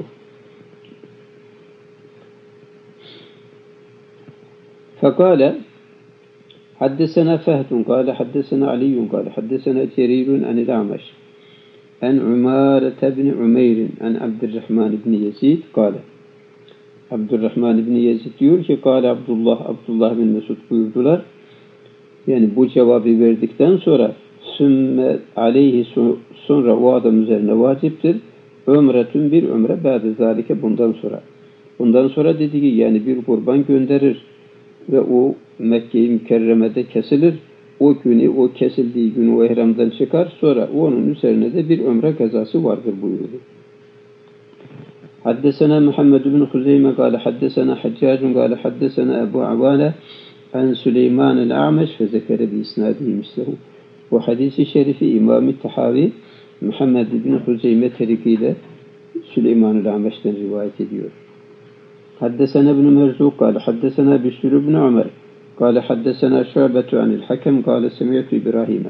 Fakale haddesena Fehdun kâle haddesena Aliyyun kâle haddesena Cerirun anil A'meş en Umârete bin Umeyr'in en Abdurrahman ibn Yezid kâle. Abdurrahman ibn Yezid diyor ki kâle Abdullah bin Mesud buyurdular. Yani bu cevabı verdikten sonra sümme aleyhi, sonra o adam üzerine vaciptir. Ömretün, bir ömre ba'de zalike, bundan sonra. Bundan sonra dedi ki yani bir kurban gönderir ve o Mekke-i Mükerreme'de kesilir. O günü, o kesildiği günü o ihramdan çıkar. Sonra onun üzerine de bir ömre kazası vardır buyurdu. Haddesena Muhammed bin Huzeyme kâle haddesena Haccacun kâle haddesena Ebu Avâne en Süleyman el-A'meş ve zekere bi isnâdihi mislehu. Bu hadisi şerifi İmam-ı Tahavi Muhammed bin Huzeyme terikiyle Süleyman el-A'meş'ten rivayet ediyor. Haddesena ibn Merzuk kâle haddesena Bishr ibn Ömer kâle haddesena Şu'betu anil Hakem kâle semi'tu İbrahim'e.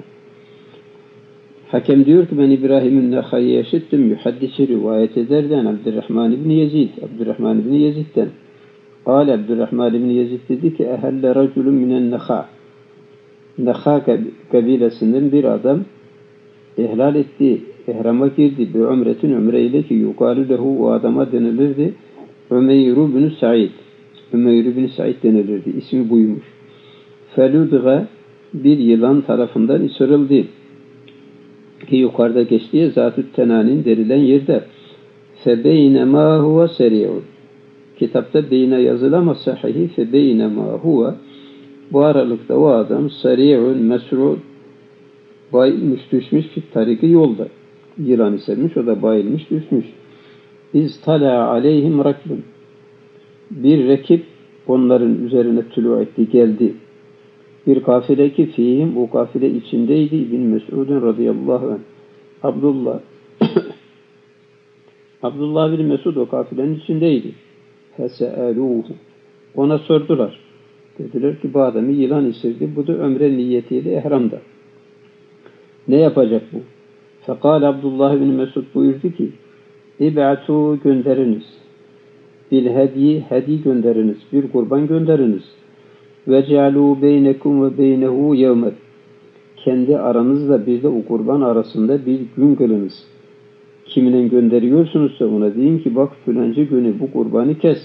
Hakem diyor ki ben İbrahim'in Nehai'yi işittim. Yuhaddisi rivayet ederdi. Abdurrahman ibn Yezid. Abdurrahman ibn Yezid'den. Kâle Abdurrahman ibn Yezid dedi ki ehelle raculun minen Neha. Neha kabilesinden bir adam ihlal etti. İhrama girdi. Bir umretin, umreyle ki yukarı lehu, o adama denilirdi. Ömeyr bin Said. Ömeyr bin Said denilirdi. İsmi buymuş. Feludga, bir yılan tarafından ısırıldı. Ki yukarıda geçtiği Zat-ı Tenanin denilen yerde. Febeynemâ huve seri'un. Kitapta beyne yazılı ama sahihi febeynemâ huve. Bu aralıkta o adam seri'un mesrûd, bayılmış düşmüş ki tariki yolda. Yılan ısırmış, o da bayılmış düşmüş. İztala aleyhim rakbun. Bir rakip onların üzerine tülû etti, geldi. Bir kafile ki fihim, o kafile içindeydi İbn Mesud'un radıyallahu anh. Abdullah bin Mesud o kafilenin içindeydi. Fese'elûhu. Ona sordular. Dediler ki bu adamı yılan ısırdı. Bu da ömre niyetiyle ihramda. Ne yapacak bu? Fekal Abdullah bin Mesud buyurdu ki İb'atû, gönderiniz. Bil hedi gönderiniz. Bir kurban gönderiniz. وَجَعَلُوا بَيْنَكُمْ وَبَيْنَهُ يَوْمًا. Kendi aranızla bir de o kurban arasında bir gün kılınız. Kimine gönderiyorsunuzsa ona deyin ki bak filanca günü bu kurbanı kes.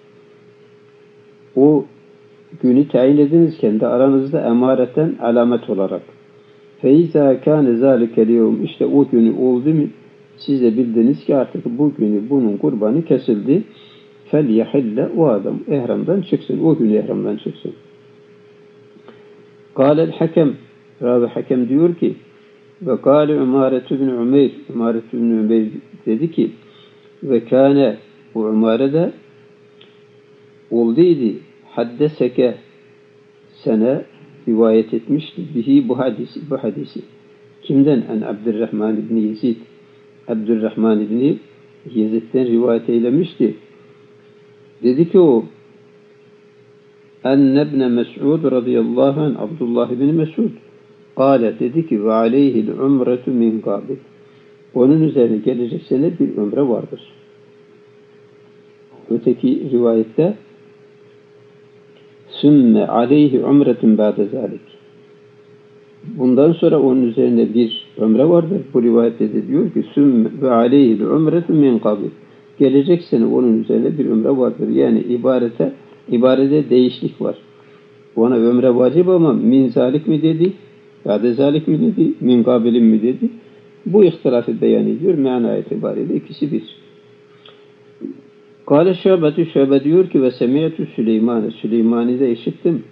O günü tayin ediniz kendi aranızda emareten, alamet olarak. فَاِذَا كَانَ ذَٰلِكَ الْيَوْمِ. İşte o günü oldu mu siz de bildiniz ki artık bu günü bunun kurbanı kesildi. فَلْيَحِلَّ. O adam ihramdan çıksın. O gün ihramdan çıksın. Kâlel hakem. Ravi Hakem diyor ki Ve kâle Ümaretü bin Ümeyr, Ümaretü bin Ümeyr dedi ki, ve kâne, bu Ümare de olduydu, haddeseke, sana rivayet etmişti, bihi bu hadisi. Kimden? En Abdurrahman ibn Yezid. Abdurrahman ibn Yezid'den rivayet eylemişti. Dedi ki o, enne ibne Mes'ud radıyallahu anh, Abdullah ibn Mes'ud, kâle dedi ki, ve aleyhil umretu min kabil. Onun üzerine gelecek sene bir ömre vardır. Öteki rivayette, sümme aleyhi umretun ba'de zalik. Bundan sonra onun üzerine bir ömre vardır. Bu rivayette de diyor ki, sümme ve aleyhi umretun min kabil. Gelecek sene onun üzerine bir ömre vardır. Yani ibarede değişiklik var. Ona ömre vacip ama min zalik mi dedi? Ba'de zalik mi dedi? Min kabilin mi dedi? Bu ihtilafı beyan ediyor. Mana itibariyle ikisi bir. Kâle Şöbe diyor ki ve semiyetü Süleyman'ı da işittim.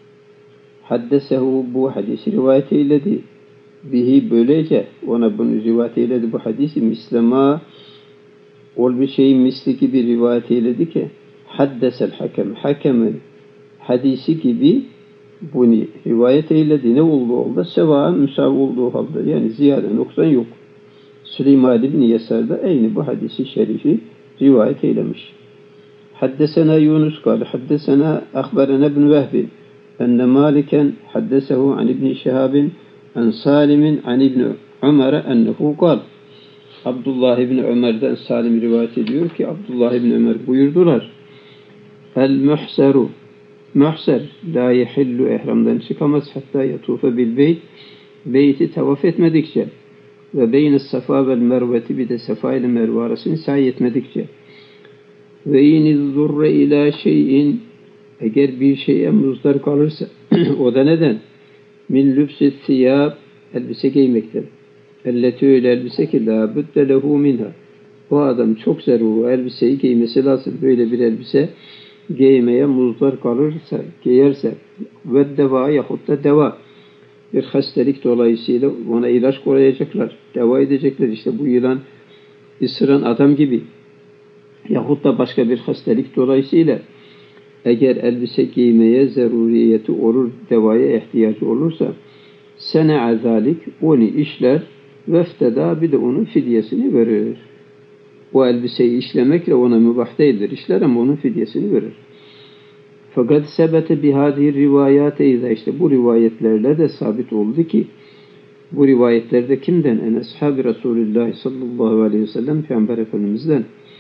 Haddesehu bu hadisi rivayet eyledi. Bihi böylece ona bunu rivayet eyledi bu hadisi mislema ol bir şeyin misli gibi rivayet eyledi ki haddesel hakemin hadisi gibi bunu rivayet eyledi. Ne oldu? Sevaen müsav olduğu halde yani ziyade noksan yok. Süleyman ibn Yesar da aynı bu hadisi şerifi rivayet eylemiş. Haddesena Yunus kâle haddesena ahberena ibn Vehbi enne Maliken haddesehu an ibn Şehabin an Salim'in an ibn Ömer'e ennehu kâl. Abdullah ibn Ömer'den Salim rivayet ediyor ki Abdullah ibn Ömer buyurdular. El muhseru muhser la yehillu ihramdan çıkamaz hatta yatufe bil beyt beyti tavaf etmedikçe ve beyne safa vel merveti bir de safa ile merve arasını sahi etmedikçe ve in zurre ila şeyin eğer bir şeye muzdar kalırsa o da neden? Min lübsi thiyab elbise giymekten. Elleti öyle elbise ki la budde lehu minha. O adam çok zarur elbiseyi giymesi lazım. Böyle bir elbise giymeye muzdar kalırsa, giyerse ve deva yahut da deva bir hastalık dolayısıyla ona ilaç koyacaklar, deva edecekler. İşte bu yılan ısıran adam gibi yahut da başka bir hastalık dolayısıyla eğer elbise giymeye zaruriyeti olur, devaya ihtiyacı olursa sene'a zalik onu işler vefteda bir de onun fidyesini verir. O elbiseyi işlemekle ona mübah değildir. İşler ama onun fidyesini verir. Fakat sebete bihâdî rivâyâte işte bu rivayetlerle de sabit oldu ki bu rivayetlerde kimden? En ashab-ı Resulullah sallallahu aleyhi ve sellem Peygamber Efendimiz'den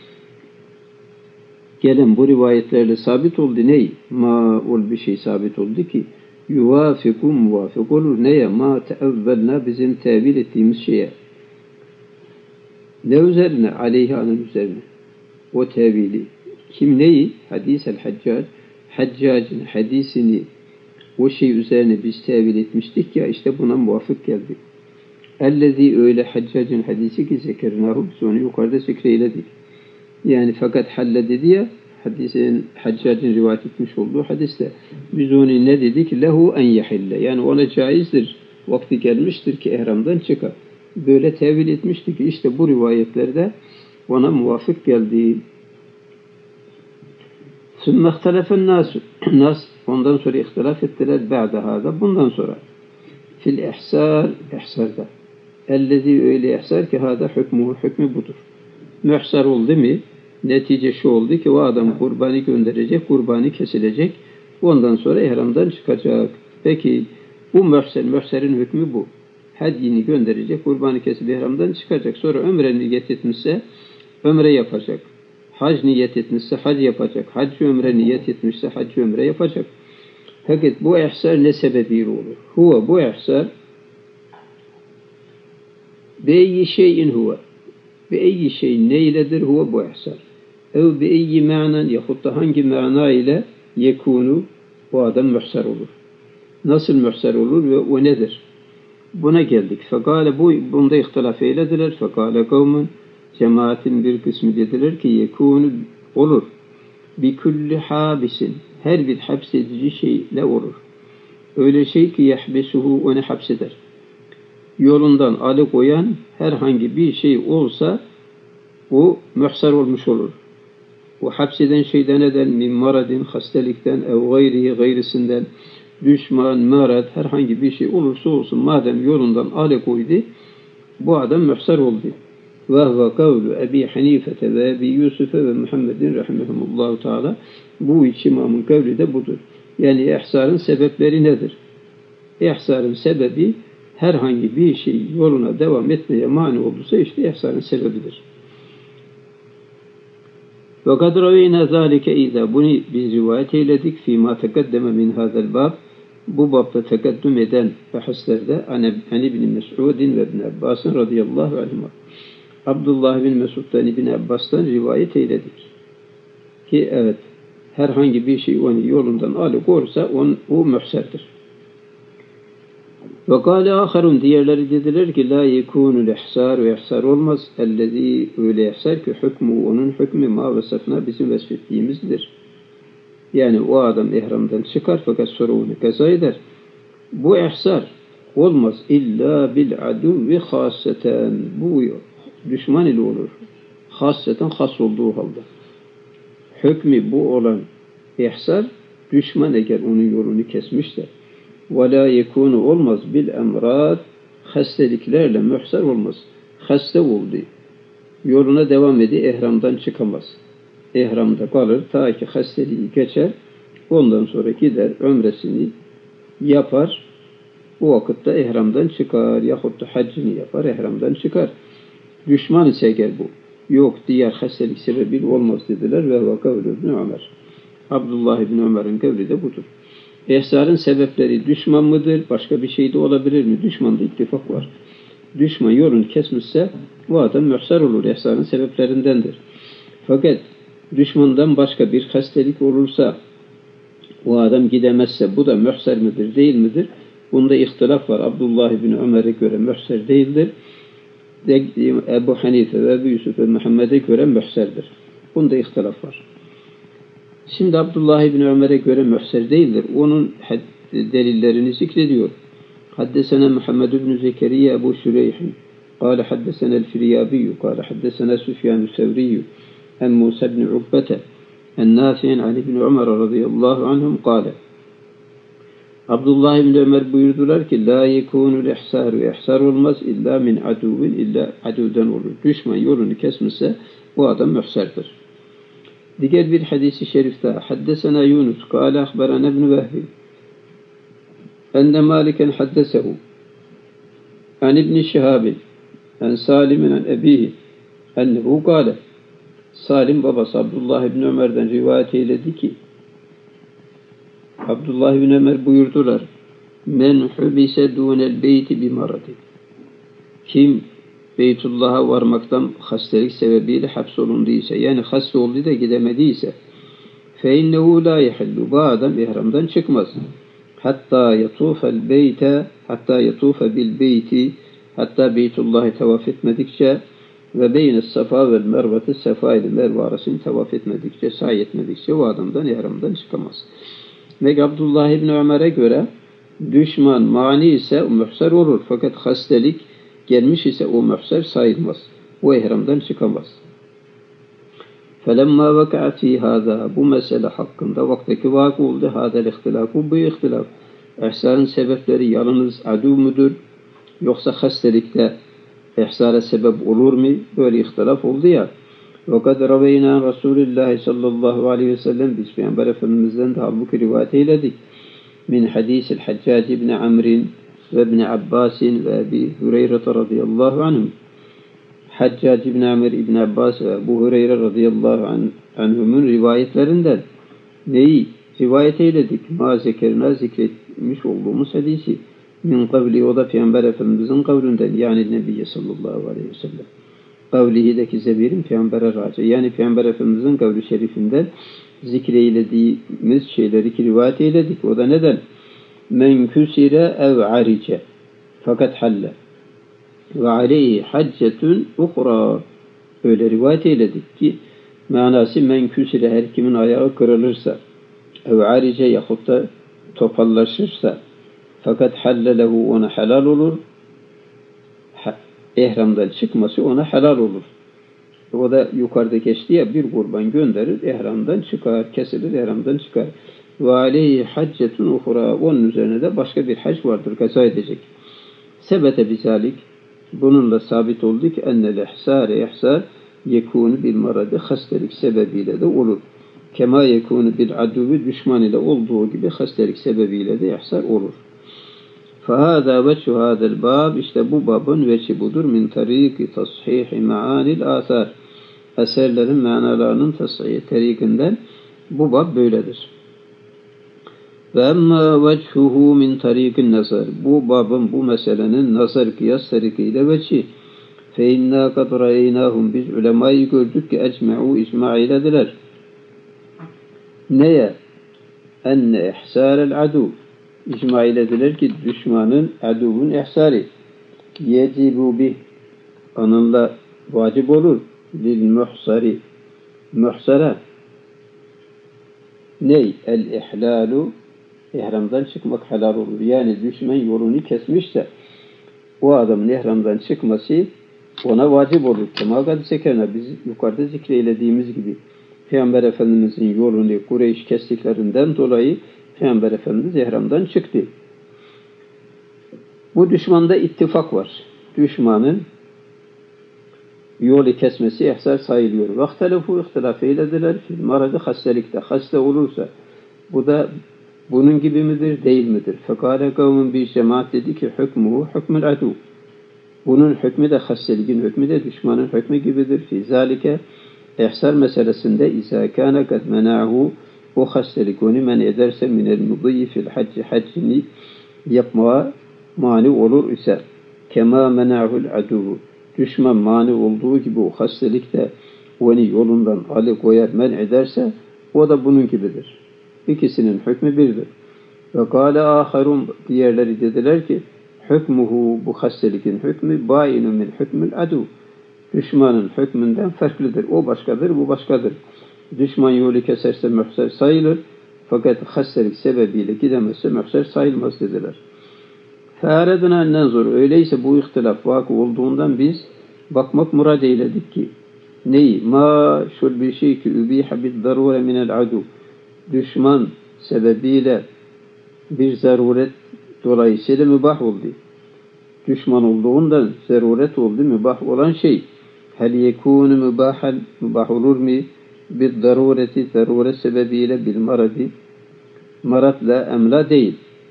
gelen bu rivayetlerle sabit oldu. Ney? Ma ol bir şey sabit oldu ki yuvafiku muvafik olur. Neye? Ma teevvelna bizim tevil ettiğimiz şeye. Ne üzerine? Aleyhanın üzerine. O tevili. Kim neyi? Hadis-el Haccac. Haccac'ın hadisini o şey üzerine biz tevil etmiştik ya işte buna muvafık geldik. Ellezî öyle Haccac'ın hadisi ki zekernahu biz onu yukarıda zikreyledik. Yani fakat halle dedi ya hadisin Haccac'ın rivayet etmiş olduğu hadiste biz onu ne dedik? Lehu en yehille. Yani ona caizdir. Vakti gelmiştir ki ihramdan çıkar. Böyle tevil etmiştik ki işte bu rivayetlerde ona muvafık geldi. Sümme ihtelefen nas ondan sonra ihtilaf ettiler ba'da bundan sonra fil ihsarda ellezî öyle ihsar ki hâda hükmü budur. Mühsar oldu mu netice şu oldu ki o adam kurbanı gönderecek, kurbanı kesilecek ondan sonra ihramdan çıkacak. Peki bu mühserin hükmü bu. Hadyini gönderecek, kurbanı kesip ihramdan çıkacak. Sonra ömre niyet etmişse ömre yapacak. Hac niyet etmişse hac yapacak. Hac ömre niyet etmişse hac ömre yapacak. Fakat bu ihsar ne sebebiyle olur? Huve bu ihsar beyi şeyin huve. Beyi şey neyledir huve bu ihsar? Ev beyi ma'nan yahut da hangi mana ile yekunu bu adam mühsar olur. Nasıl mühsar olur ve o nedir? Buna geldik. Fekale bunda ihtilaf eylediler. Fekale kavmun cemaatin bir kısmı dediler ki yekûnü olur. Bi kulli habisin her bir hapsedici şeyle olur. Öyle şey ki yahbisuhu onu hapseder. yolundan alıkoyan herhangi bir şey olsa o muhsar olmuş olur. O hapseden şeyden neden min maradin hastalıktan ev gayrihi gayrisinden düşman, marad herhangi bir şey olursa olsun madem yolundan alıkoydu bu adam muhsar oldu. Ve huve kavlu Ebi Hanifete ve Ebi Yusuf'e ve Muhammedin rahimehumullahu teala. Bu iki imamın kavli de budur. Yani ihsarın sebepleri nedir? İhsarın sebebi herhangi bir şey yoluna devam etmeye mani olursa işte ihsarın sebebidir. Ve kad raveyna zâlike izâ. Bunu biz rivayet eyledik. Fîmâ tekeddeme min hâzel bab. Bu babda tekeddüm eden bahislerde an İbn Mes'udin ve İbn Abbas'ın radıyallahu anhuma. Abdullah bin Mesud'dan İbn Abbas'tan rivayet eyledik. Ki evet herhangi bir şey onu yolundan alıkoyarsa o muhserdir. Ve kâle âkharun diğerleri dediler ki la yekûnul ihsar ve ihsar olmaz. Ellezî öyle ihsar ki hükmü onun hükmü ma vasafna bizim vesfettiğimizdir. Yani o adam ihramdan çıkar fakat sonra onu kaza eder. Bu ihsar olmaz illa bil aduvvi hasseten. Bu düşman ile olur. Hasseten has olduğu halde. Hükmü bu olan ihsar düşman eğer onun yolunu kesmişse وَلَا يَكُونُ olmaz bil emrad hastalıklarla muhsar olmaz. Hasta oldu. Yoluna devam ediyor. İhramdan çıkamaz. İhramda kalır. Ta ki hastalığı geçer. Ondan sonra gider. Ömresini yapar. O vakitte ihramdan çıkar. Yahut da haccını yapar. İhramdan çıkar. Düşman ise eğer bu. Yok diğer hastalık sebebiyle olmaz dediler. Ve vakavlu ibn Ömer. Abdullah ibn Ömer'in kavli de budur. İhsarın sebepleri düşman mıdır? Başka bir şey de olabilir mi? Düşmanda ittifak var. Düşman yolunu kesmişse bu adam muhsar olur. İhsarın sebeplerindendir. Fakat düşmandan başka bir hastalık olursa o adam gidemezse bu da muhsar mıdır? Değil midir? Bunda ihtilaf var. Abdullah bin Ömer'e göre muhsar değildir. Ebu Hanife ve Ebu Yusuf ve Muhammed'e göre muhsardır. Bunda ihtilaf var. Şimdi Abdullah ibn Ömer'e göre muhser değildir. Onun delillerini zikrediyor. Haddesena Muhammed ibn Zekeriya Ebu Süreyhin. Kâle haddesena el-Firyabiyyü. Kâle haddesena Süfyan-ı Sevriyyü. En Musa ibn Ubbete. En Nafi'in an ibn Ömer radıyallahu anhum kâle. Abdullah ibn Ömer buyurdular ki la yekûnul ihsâru. İhsar olmaz illa min aduvin illa adudan olur. Düşman yolunu kesmişse bu adam muhserdir. Diğer bir hadisi şerifte haddesena Yunus kâle ahberana ibn Vehbi enne Maliken haddesehu an ibn Şihabin en Salim'in an ebihi ennehu kâle Salim babası Abdullah ibn Ömer'den rivayet eyledi ki Abdullah ibn Ömer buyurdular men hubise dûnel beyti bimaradi kim Beytullah'a varmaktan hastalık sebebiyle hapsolunduysa yani hasta oldu da gidemediyse فَاِنَّهُ لَا يَحِلُّ bu adam ihramdan çıkmaz. Hatta yatufe bil beyti hatta Beytullah'ı tavaf etmedikçe ve beyne safa ve merveti safa ile merve arasını tavaf etmedikçe sahi etmedikçe o adamdan ihramdan çıkamaz. Ve Abdullah ibn Ömer'e göre düşman mani ise muhsar olur fakat hastalık gelmiş ise o muhser sayılmaz. O ihramdan çıkamaz. فَلَمَّا وَقَعَ فِي هَذَا bu mesele hakkında vaktaki vakı oldu. هَذَا الْاِخْتِلَافُ bu ihtilaf. İhsarın sebepleri yalnız adu mudur? Yoksa hastalıkta ihsara sebep olur mu? Böyle ihtilaf oldu ya. وَقَدْ رَوَيْنَا رَسُولِ اللّٰهِ sallallahu aleyhi ve sellem biz Peygamber Efendimiz'den de halbuki rivayet eyledik. Min hadisil Haccac ibn Amr'in ve İbn Abbas'in ve Ebi Hureyre radıyallahu anhum. Haccac ibn Amr ibn Abbas ve Ebu Hureyre radıyallahu anhumun rivayetlerinden neyi rivayet eyledik? Ma zekerina zikretmiş olduğumuz hadisi min kavli o da Peygamber Efendimiz'in kavlinden yani Nebiye sallallahu aleyhi ve sellem. Kavlihideki zebirin Peygamber'e raci. Yani Peygamber Efendimiz'in kavli şerifinden zikreylediğimiz şeyleri ki rivayet eyledik. O da neden? Men küsire ev arice fakat halle ve aleyhi haccetun uhra öyle rivayet eyledik ki manası men küsire her kimin ayağı kırılırsa ev arice yahut da topallaşırsa fakat halle lehu ona helal olur ihramdan çıkması ona helal olur. O da yukarıda geçti ya, bir kurban gönderir, ihramdan çıkar, kesilir, ihramdan çıkar. Ve aleyhi haccetun uhra, onun üzerine de başka bir hac vardır, kaza edecek. Sebete bizalik, bununla sabit oldu ki ennel ihsar yekûnü bil maradı, hastalık sebebiyle de olur. Kema yekûnü bil aduvi, düşman ile olduğu gibi hastalık sebebiyle de ihsar olur. فَهَذَا وَجْهُ هَذَا الْبَابِ, işte bu babın veçi budur. Min tariki tashihi ma'anil asar, eserlerin manalarının tashihi tarikinden bu bab böyledir. Ve emma vechuhu min tarikin nazar, bu babın, bu meselenin nazar kıyas tarikiyle veçi. Fe inna kad raynahum, biz ulemayı gördük ki ecme'u, icma eylediler. Neye? Enne ihsarel adu, icma eylediler ki düşmanın, aduvun ihsari yecibu bih, onunla vacip olur. Lil muhsari, muhsara ney? El ihlalu, ihramdan çıkmak helal olur. Yani düşman yolunu kesmişse o adamın ihramdan çıkması ona vacip olur. Kema kad zekerna, biz yukarıda zikreylediğimiz gibi Peygamber Efendimizin yolunu Kureyş kestiklerinden dolayı Peygamber Efendimiz ihramdan çıktı. Bu düşmanda ittifak var. Düşmanın yolu kesmesi ihsar sayılıyor. Vaktelefu, ihtilaf eylediler. Fil maradı, hastalıkta. Hasta olursa bu da bunun gibi midir, değil midir? Fekale kavmin, bir cemaat dedi ki hükmuhu hükmül adu. Bunun hükmü de hastalığın hükmü de düşmanın hükmü gibidir. Fi zalike, ihsar meselesinde izâ kâne kad menâhu, o hastalık onu men ederse minel mudî fil hacci, haccini yapmaya mani olur ise, kema menâhul adu, düşman mani olduğu gibi o hastalık da onu yolundan alıkoyar, men ederse o da bunun gibidir. İkisinin hükmü birdir. Ve kâle âherun, diğerleri dediler ki hükmuhu, bu hastalıkın hükmü bâinun min hükmül adu, düşmanın hükmünden farklıdır. O başkadır, bu başkadır. Düşman yolu keserse muhser sayılır. Fakat hastalık sebebiyle gidemezse muhser sayılmaz dediler. Fâreduna nenzur, öyleyse bu ihtilaf vakı olduğundan biz bakmak murad eyledik ki neyi? Ma şul bir şey ki übiha bid darure minel adu, düşman sebebiyle bir zaruret dolayısıyla mübah oldu. Düşman olduğundan zaruret oldu, mübah olan şey. Hel yekûnü mübahel, mübah olur mu? Bir darureti, zaruret sebebiyle bil maradi, maratla emla değil.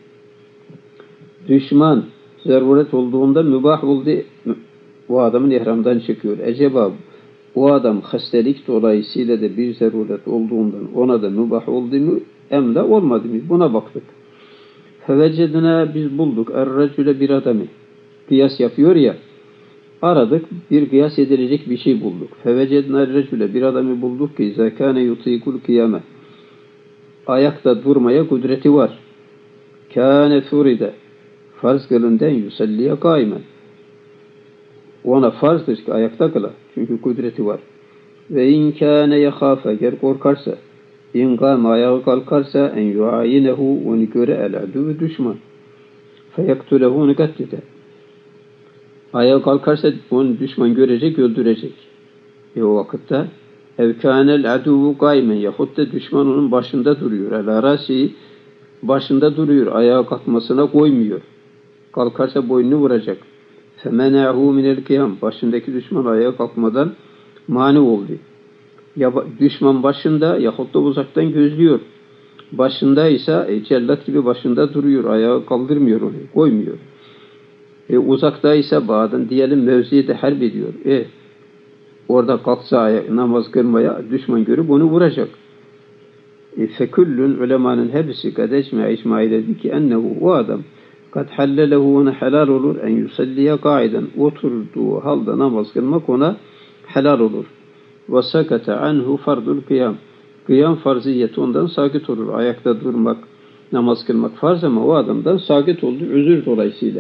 Düşman zaruret olduğunda mübah oldu, o adamın ihramdan çıkıyor. Acaba o adam hastalık dolayısıyla da bir zaruret olduğundan ona da mübah oldu mu? Emla olmadı mı? Buna baktık. Fevecedina, biz bulduk. Er-recüle, bir adamı. Kıyas yapıyor ya. Aradık, bir kıyas edilecek bir şey bulduk. Fevecedina er-recüle, bir adamı bulduk ki zekâne yutikul kıyame, ayakta durmaya kudreti var. Kâne furide, farz kılından yusalliye kaimen, ona farzdır ki ayakta kıla. Çünkü kudreti var. Ve in kâne yehâfe, eğer korkarsa, in kâme, ayağa kalkarsa, en yuayinehu, onu göre el-adû, düşman. Feyektulehu, onu katleder. Ayağa kalkarsa onu düşman görecek, öldürecek. O vakitte evkânel adû kâimen, yahut da düşman onun başında duruyor. El-arâsi, başında duruyor. Ayağa kalkmasına koymuyor. Kalkarsa boynunu vuracak. Femenâhû minel kıyam, başındaki düşman ayağa kalkmadan mani oldu. Ya düşman başında yahut da uzaktan gözlüyor. Başındaysa cellat gibi başında duruyor. Ayağa kaldırmıyor onu, koymuyor. Uzaktaysa bazen diyelim mevzide harp ediyor. Orada kalksa namaz kılmaya düşman görüp onu vuracak. Fekullün, ulemanın hepsi kad icma eyledi ki ennehu, o adam kad hallelehu, ona helal olur, en yusalliye kaiden, oturduğu halde namaz kılmak ona helal olur. Ve sakate anhu fardul kıyam, kıyam farziyeti ondan sakit olur. Ayakta durmak, namaz kılmak farz ama o adamdan sakit oldu özür dolayısıyla.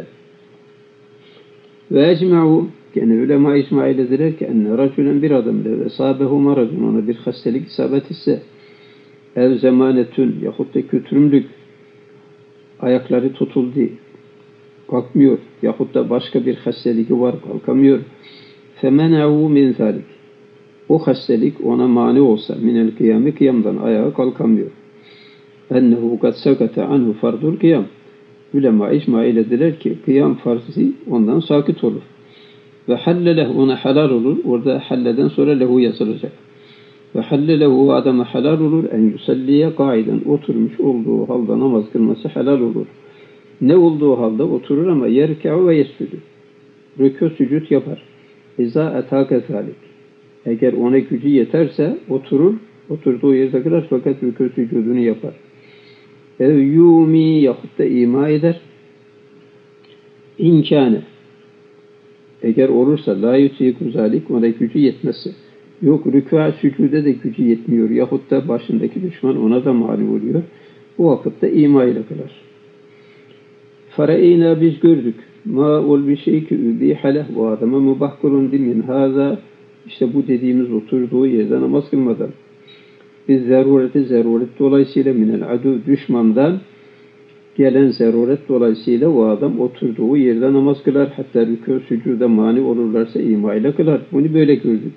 Ve ecma'u, yani ulema icma eylediler ki enne racülen, bir adam ile esabehu maradun, ona bir hastalık isabet ise, ev zemanetün, yahut da kötürümlük, ayakları tutuldu, kalkmıyor. Yahut da başka bir hastalığı var, kalkamıyor. فَمَنَعُوا مِنْ ذَلِكِ O hastalık ona mani olsa, minel kıyami, kıyamdan ayağa kalkamıyor. اَنَّهُ قَدْ سَقَتَ عَنْهُ فَرْضُ الْقِيَامِ Ulema icma eylediler ki kıyam farzı ondan sakit olur. Ve halleleh ona helal olur. Orada halleden sonra lehu yazılacak. Ve hallelehu adama helal olur. En yusalliye kaiden oturmuş olduğu halde namaz kılması helal olur. Ne olduğu halde oturur ama yerkâ'u ve yescüdü. Rükû sücud yapar. İzâ etâke zâlik. Eğer ona gücü yeterse oturur. Oturduğu yerde kılar fakat rükû sücudunu yapar. Ev yûmî yahut da ima eder. İmkâne. Eğer olursa la yutîkû zâlik ona gücü yetmezse. Yok rükûa sücude de gücü yetmiyor. Yahut da başındaki düşman ona da mani oluyor. Bu vakitte ima ile kılar. Fara'eyna biz gördük. Ma ol bir şey ki übîhaleh bu adama mubah kılındı min hâzâ işte bu dediğimiz oturduğu yerde namaz kılmadan. Biz zaruret dolayısıyla minel adu düşmandan gelen zaruret dolayısıyla o adam oturduğu yerde namaz kılar. Hatta rükû sücuda mani olurlarsa ima ile kılar. Bunu böyle gördük.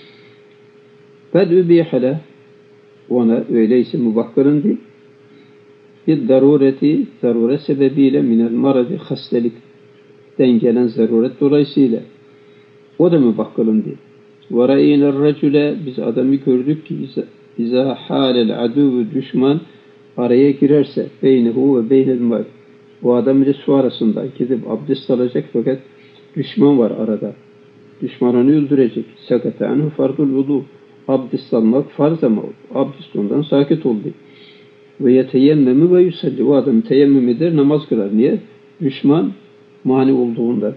Kad übîhaleh ona öyleyse mubah kılındı. Bir zaruret sebebiyle minel maradi hastalıktan gelen zaruret dolayısıyla o da mübah kılındı. Ve ra'îner racule biz adamı gördük ki izâ hâlel adûvü düşman araya girerse beynehu ve beynel mal o adam ile su arasında gidip abdest alacak fakat düşman var arada. Düşman onu öldürecek. Sakate anhu fardul vudu. Abdest almak farz ama abdest ondan sakit oldu. Ve yeteyemmemi ve yusalli. O adam teyemmüm eder, namaz kılar. Niye? Düşman mani olduğunda.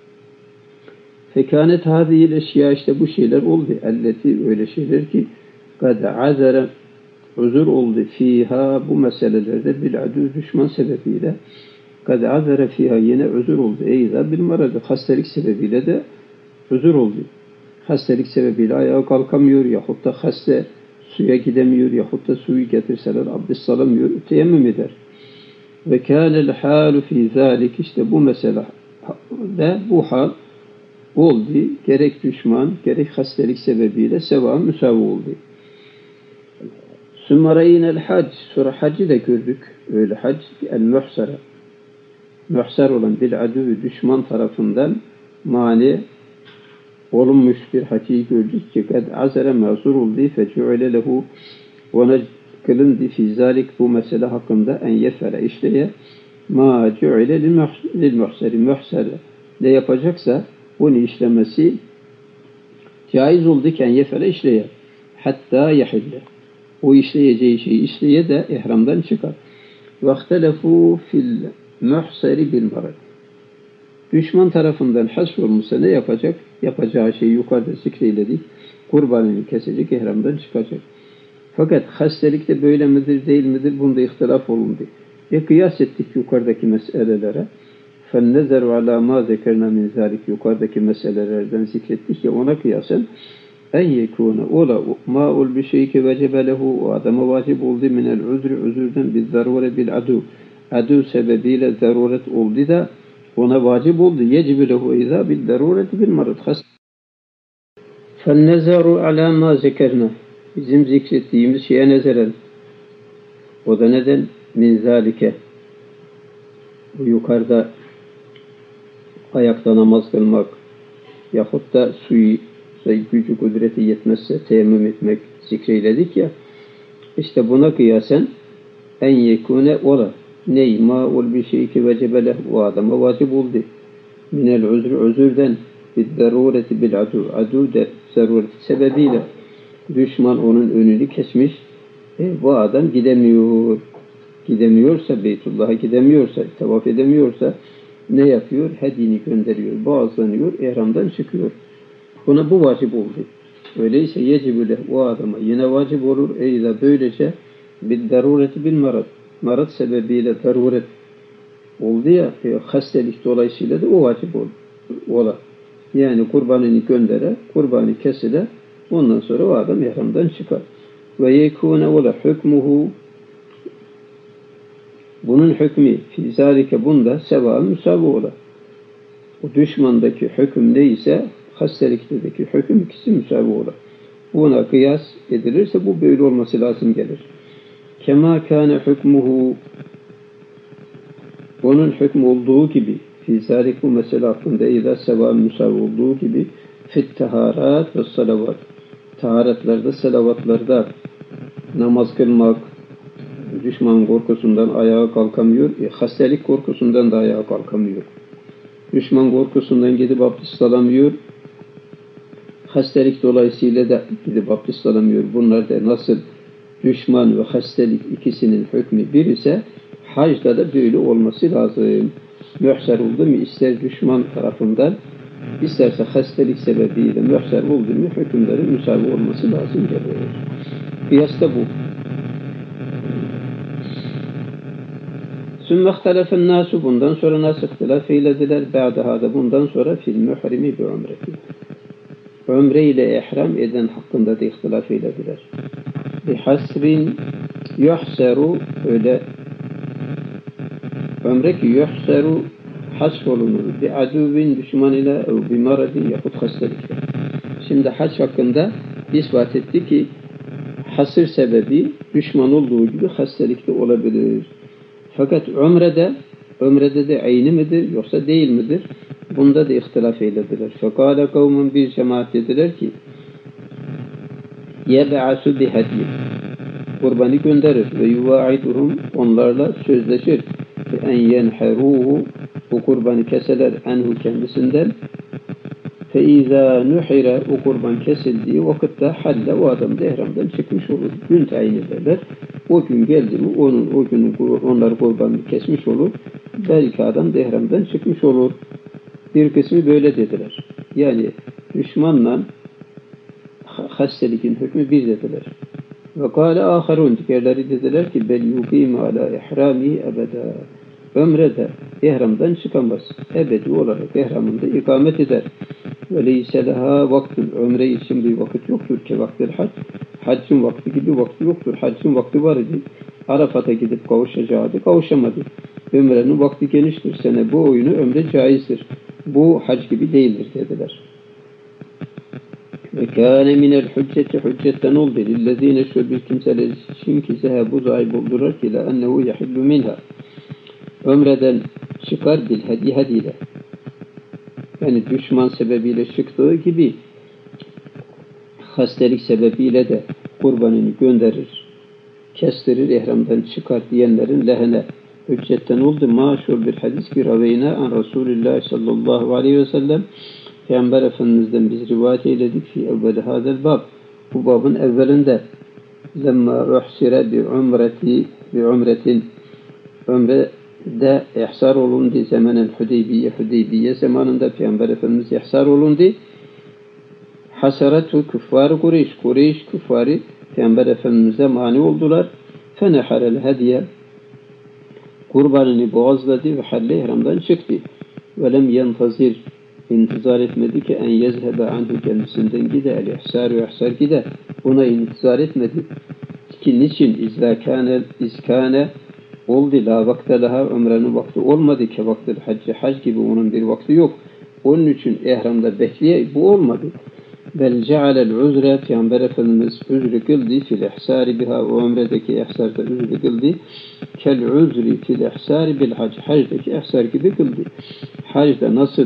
Fekânet hâzihil eşya işte bu şeyler oldu. Elleti öyle şeyler ki kad azere özür oldu fiha bu meselelerde bil adû düşman sebebiyle kad azere fiha yine özür oldu. Eyza bil maradı hastalık sebebiyle de özür oldu. Hastalık sebebiyle ayağa kalkamıyor yahut da hasta suya gidemiyor yahut da suyu getirseler abdest alamıyor, teyemmüm eder. Ve kânel hâlu fî zâlik işte bu mesele de bu hal oldu. Gerek düşman, gerek hastalık sebebiyle seva müsavi oldu. Sümmereyinel hac sonra hacı da gördük. Öyle hac el muhsara. Muhsar olan bil adû düşman tarafından mani olunmuş bir hacıyı gördük ki kad azere mazur oldu fece'ule lehu ona kılındı fi zalik bu mesele hakkında en yefere işleye ma ce'ule lil muhseri muhser ne yapacaksa onu işlemesi caiz oldu ki en yefere işleye hatta yahille o işleyeceği şeyi işleye de ihramdan çıkar vahtelefu fil muhseri bil marad düşman tarafından hasf olmuşsa ne yapacak? Yapacağı şeyi yukarıda zikreyledik. Kurbanını kesecek, ihramdan çıkacak. Fakat hastalık da böyle midir, değil midir? Bunda ihtilaf olundu. Kıyas ettik yukarıdaki meselelere. فَالنَّذَرُ عَلَى مَا ذَكَرْنَا مِنْ ذَٰلِكِ yukarıdaki meselelerden zikrettik ya ona kıyasen en yekûne ola ma'ul bir şey ki vecebe lehu o adama vacip oldu minel uzri özürden bir zarure bil adu adu sebebiyle zaruret oldu da ona vacip oldu. Yecib lehu izâ bil darureti bil marad. Fennezaru alâ mâ zekerna. Bizim zikrettiğimiz şeye nezeren. O da neden? Min zâlike. Bu yukarıda ayakta namaz kılmak yahut da suyu gücü kudreti yetmezse teyemmüm etmek zikreyledik ya. İşte buna kıyasen en yekûne ola. Ney ma ol bir şey ki vecebeleh o adama vacip oldu. Minel özürden bir zarureti bil adu de zaruret sebebiyle düşman onun önünü kesmiş. Bu adam gidemiyorsa Beytullah'a gidemiyorsa tavaf edemiyorsa ne yapıyor? Hediyeni gönderiyor. Boğazlanıyor. İhramdan çıkıyor. Buna bu vacip oldu. Öyleyse yecibüle o adama yine vacip olur. Eyza böylece bir darureti bil marad. Marad sebebiyle daruret oldu ya, hastalık dolayısıyla da o vacip ola. Yani kurbanını göndere, kurbanı kesile, ondan sonra o adam ihramdan çıkar. Ve yekûne ola hükmuhu Bunun hükmü fizalike bunda seva müsavi ola. O düşmandaki hüküm neyse hastalikteki hüküm ikisi müsavi ola. Buna kıyas edilirse bu böyle olması lazım gelir. Kema kâne hükmuhu, onun hükmü olduğu gibi fizalik bu mesele hakkında ila seva müsavi olduğu gibi fit taharat ve salavat, taharatlarda, salavatlarda namaz kılmak, düşman korkusundan ayağa kalkamıyor, hastalık korkusundan da ayağa kalkamıyor. Düşman korkusundan gidip abdest alamıyor, hastalık dolayısıyla da gidip abdest alamıyor. Bunlar da nasıl düşman ve hastalık ikisinin hükmü bir ise hacda da böyle olması lazım. Mühser oldu mu ister düşman tarafından isterse hastalık sebebiyle mühser oldu mu hükümlerin müsavi olması lazım gelir. Kıyas da bu. Sümme ihtelefen nasu, bundan sonra nasıl ihtilaf eylediler? Ba'dahada, bundan sonra fil muhrimi bi umreti. Umre ile ihram eden hakkında da ihtilaf eylediler. Bi hasrin yuhseru, öyle umre ki yuhseru hasf olunur. Bi aduvin, düşman ile ev bi maradin yahut hastalıkla. Şimdi hac hakkında ispat etti ki hasır sebebi düşman olduğu gibi hastalıkta olabilir. Fakat umrede de ayni midir yoksa değil midir? Bunda da ihtilaf eylediler. Fekâle kavmun, bir cemaat dediler ki yeb'asu bihedyi, kurbanı gönderir ve yuvaiduhum, onlarla sözleşir en yenheruhu, bu kurbanı keseler enhu, kendisinden. فَاِذَا نُحِرَ, o kurban kesildiği vakitte halle, o adam da ihramdan çıkmış olur. Gün tayin ederler. O gün geldi mi o günün onlar kurbanını kesmiş olur. Belki adam da ihramdan çıkmış olur. Bir kısmı böyle dediler. Yani düşmanla hastalıkın hükmü bir dediler. Ve kâle âharun, diğerleri dediler ki bel yukîm alâ ihrâmi ebedâ. Ömrede ihramdan çıkamaz. Ebedi olarak ihramında ikamet eder. Ve leyse leha vaktun, ömre için bir vakit yoktur ki vaktil hac. Haccın vakti gibi vakti yoktur. Haccın vakti var idi. Arafat'a gidip kavuşacaktı, kavuşamadı. Ömrenin vakti geniştir. Sene bu oyunu ömre caizdir. Bu hac gibi değildir dediler. Ve kâne minel hücceti, hüccetten oldu. Lillezîne, şu bir kimseler için ki zehebu zahib oldular ki la ennehu yahillu minha. Ömreden çıkar bil hediyle. Yani düşman sebebiyle çıktığı gibi hastalık sebebiyle de kurbanını gönderir, kestirir, ihramdan çıkar diyenlerin lehine hüccetten oldu. Maşhur bir hadis ki raveyne an Resulullah sallallahu aleyhi ve sellem, Peygamber Efendimiz'den biz rivayet eyledik fi evveli hadel bab, bu babın evvelinde lemma uhsire bi umretin, ömrede ihsar olundu zamanen Hudeybiye zamanında Peygamber Efendimiz ihsar olundu. Hasaratu küffar Kureyş küffarı Peygamber Efendimiz'e mani oldular. Feneharel hediye, kurbanını boğazladı ve halle ihramdan çıktı. Ve lem yentazir, intizar etmedi ki en yezhebe anhu, kendisinden gide el ihsar gide. Buna intizar etmedi. Ki niçin izkâne oldu la vakte laha, ömrenin vakti olmadı ki vaktil hacci, hac gibi onun bir vakti yok. Onun için ihramda bekleye bu olmadı. Bel cealel uzre, Peygamber Efendimiz üzrü kıldı fil ihsari biha, o ömredeki ihsarda üzrü kıldı. Kel uzri fil ihsari bil hac, hacdaki ihsar gibi kıldı. Hacda nasıl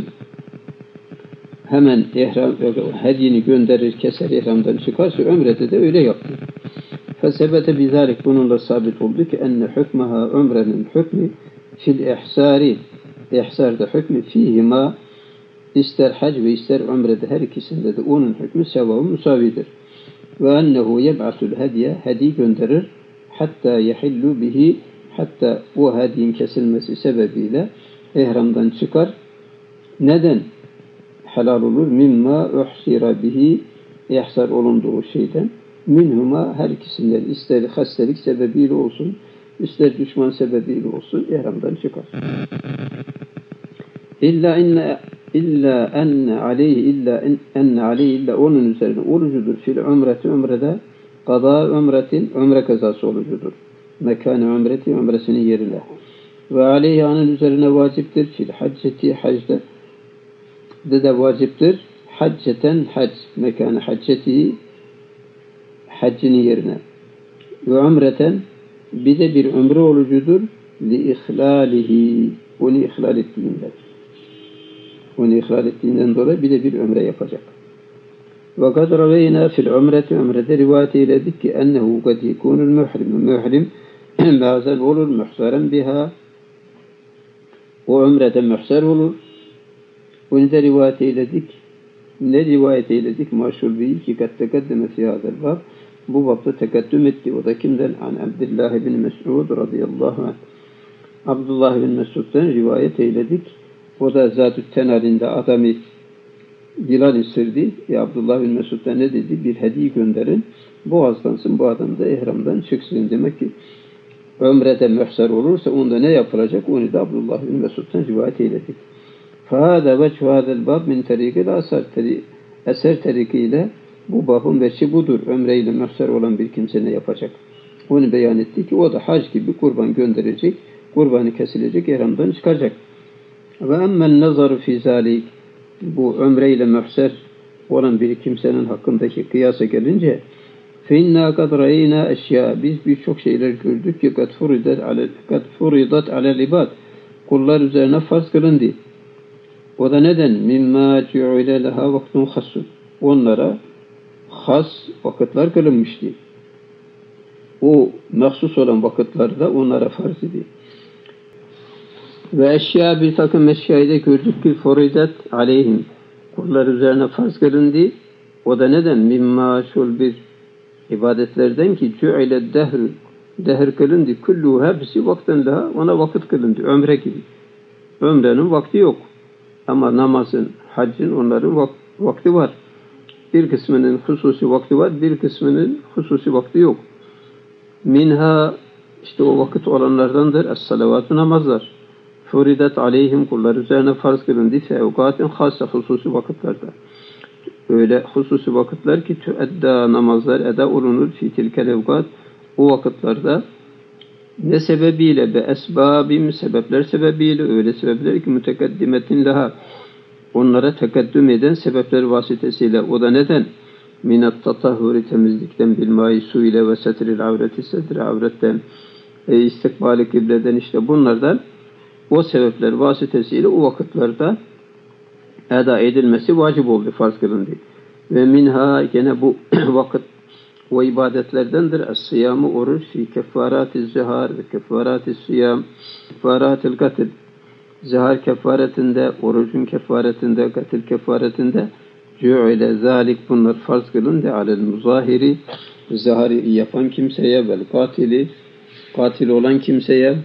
hemen ihram hediyeni gönderir, keser, ihramdan çıkarsa ömrede de öyle yaptı. Fesebete bizalik, bununla sabit oldu ki enne hükmeha, ömrenin hükmü fil ihsari, ihsarda hükmü fihima, ister hac ve ister ömrede her ikisinde de onun hükmü sevabı musavidir. Ve ennehu yeb'asul hediye, hediye gönderir, hatta yehillu bihi, hatta o hediyin kesilmesi sebebiyle ihramdan çıkar. Neden helal olur? Mimma uhsira bihi, ihsar olunduğu şeyden. Minhuma, her ikisinden, ister hastalık sebebiyle olsun, ister düşman sebebiyle olsun, ihramdan çıkar. İlla enne aleyhi, onun üzerine orucudur fil umreti, umrede, kada umretin, umre kazası orucudur. Mekan umreti, umresinin yerine. Ve aleyhanın üzerine vaciptir. Fil hacceti, hacda de vaciptir. Hacceten hac. Mekanı hacceti, haccinin yerine. Ve umreten bir de bir umre olucudur. Li ihlalihi. Onu ihlal ettiğinden. Onu ihlal ettiğinden dolayı bir de bir umre yapacak. Ve kad raveyna fil umreti, umrede rivayet eyledik ki ennehu kad yekunul muhrim bazen olur muhsaren biha, o umrede muhsar olur. Bunu da rivayet eyledik. Ne rivayet eyledik? Maşhur bir ki kad tekaddeme fi hadel bab. Bu babda tekaddüm etti. O da kimden? An Abdullah bin Mes'ud radıyallahu anh. Abdullah bin Mes'ud'dan rivayet eyledik. O da Zat-ı Tenal'inde adamı yılan ısırdı. Abdullah bin Mes'ud'dan ne dedi? Bir hediye gönderin. Boğazlansın, bu adam da ihramdan çıksın. Demek ki ömrede mühsar olursa onda ne yapılacak? Onu da Abdullah bin Mes'ud'dan rivayet eyledik. فَهَذَا وَجْهُ هَذَا الْبَابِ مِنْ تَرِيقِ الْاَسَرِ Eser tarikiyle bu babın veçi budur. Ömreyle mühsar olan bir kimse ne yapacak? Onu beyan etti ki o da hac gibi kurban gönderecek, kurbanı kesilecek, ihramdan çıkacak. Ve emmel nazaru fi zalik, bu ömreyle mühsar olan bir kimsenin hakkındaki kıyasa gelince فَاِنَّا قَدْ رَيْنَا eşya, biz birçok şeyler gördük ki قَدْ فُرِضَتْ عَلَى الْعِبَادِ, kullar üzerine farz kılındı. O da neden? مِمَّا جُعِلَ لَهَا وَقْتٌ خَسٌ, onlara has vakitler kılınmıştı. O mahsus olan vakitlarda onlara farz idi. Ve eşya, bir takım eşyayı da gördük ki furidat aleyhim, kullar üzerine farz kılındı. O da neden? Mimma şul bir ibadetlerden ki cu'ile dehr kılındı. Kullu hepsi vakten daha, ona vakit kılındı. Ömre gibi. Ömrenin vakti yok. Ama namazın, haccın onların vakti var. Bir kısmının hususi vakti var, bir kısmının hususi vakti yok. Minha, işte o vakit olanlardandır es-salavatü, namazlar. Furidat aleyhim, kullar üzerine farz kılındı. Fevkatin hassa, hususi vakitlerde. Öyle hususi vakitler ki tüedda, namazlar eda olunur fi tilkel evkat, o vakitlerde ne sebebiyle? Be esbabim, sebepler sebebiyle, öyle sebepler ki mütekaddimetin laha, onlara tekaddüm eden sebepler vasıtasıyla. O da neden? Minat tatahhuri, temizlikten, bilmai su ile ve setril avreti, setri avretten, istikbali kıbleden, işte bunlardan, o sebepler vasıtasıyla o vakitlerde eda edilmesi vacip oldu, farz kılındı. Ve minha, gene bu vakit o ibadetlerdendir. Es-sıyamı, oruç, fi kefarati zihar ve kefarati sıyam, kefaratil katil, zihar kefaretinde, orucun kefaretinde, katil kefaretinde cu'ile zalik, bunlar farz kılındı. Alel muzahiri, zihari yapan kimseye, vel katili, katil olan kimseye,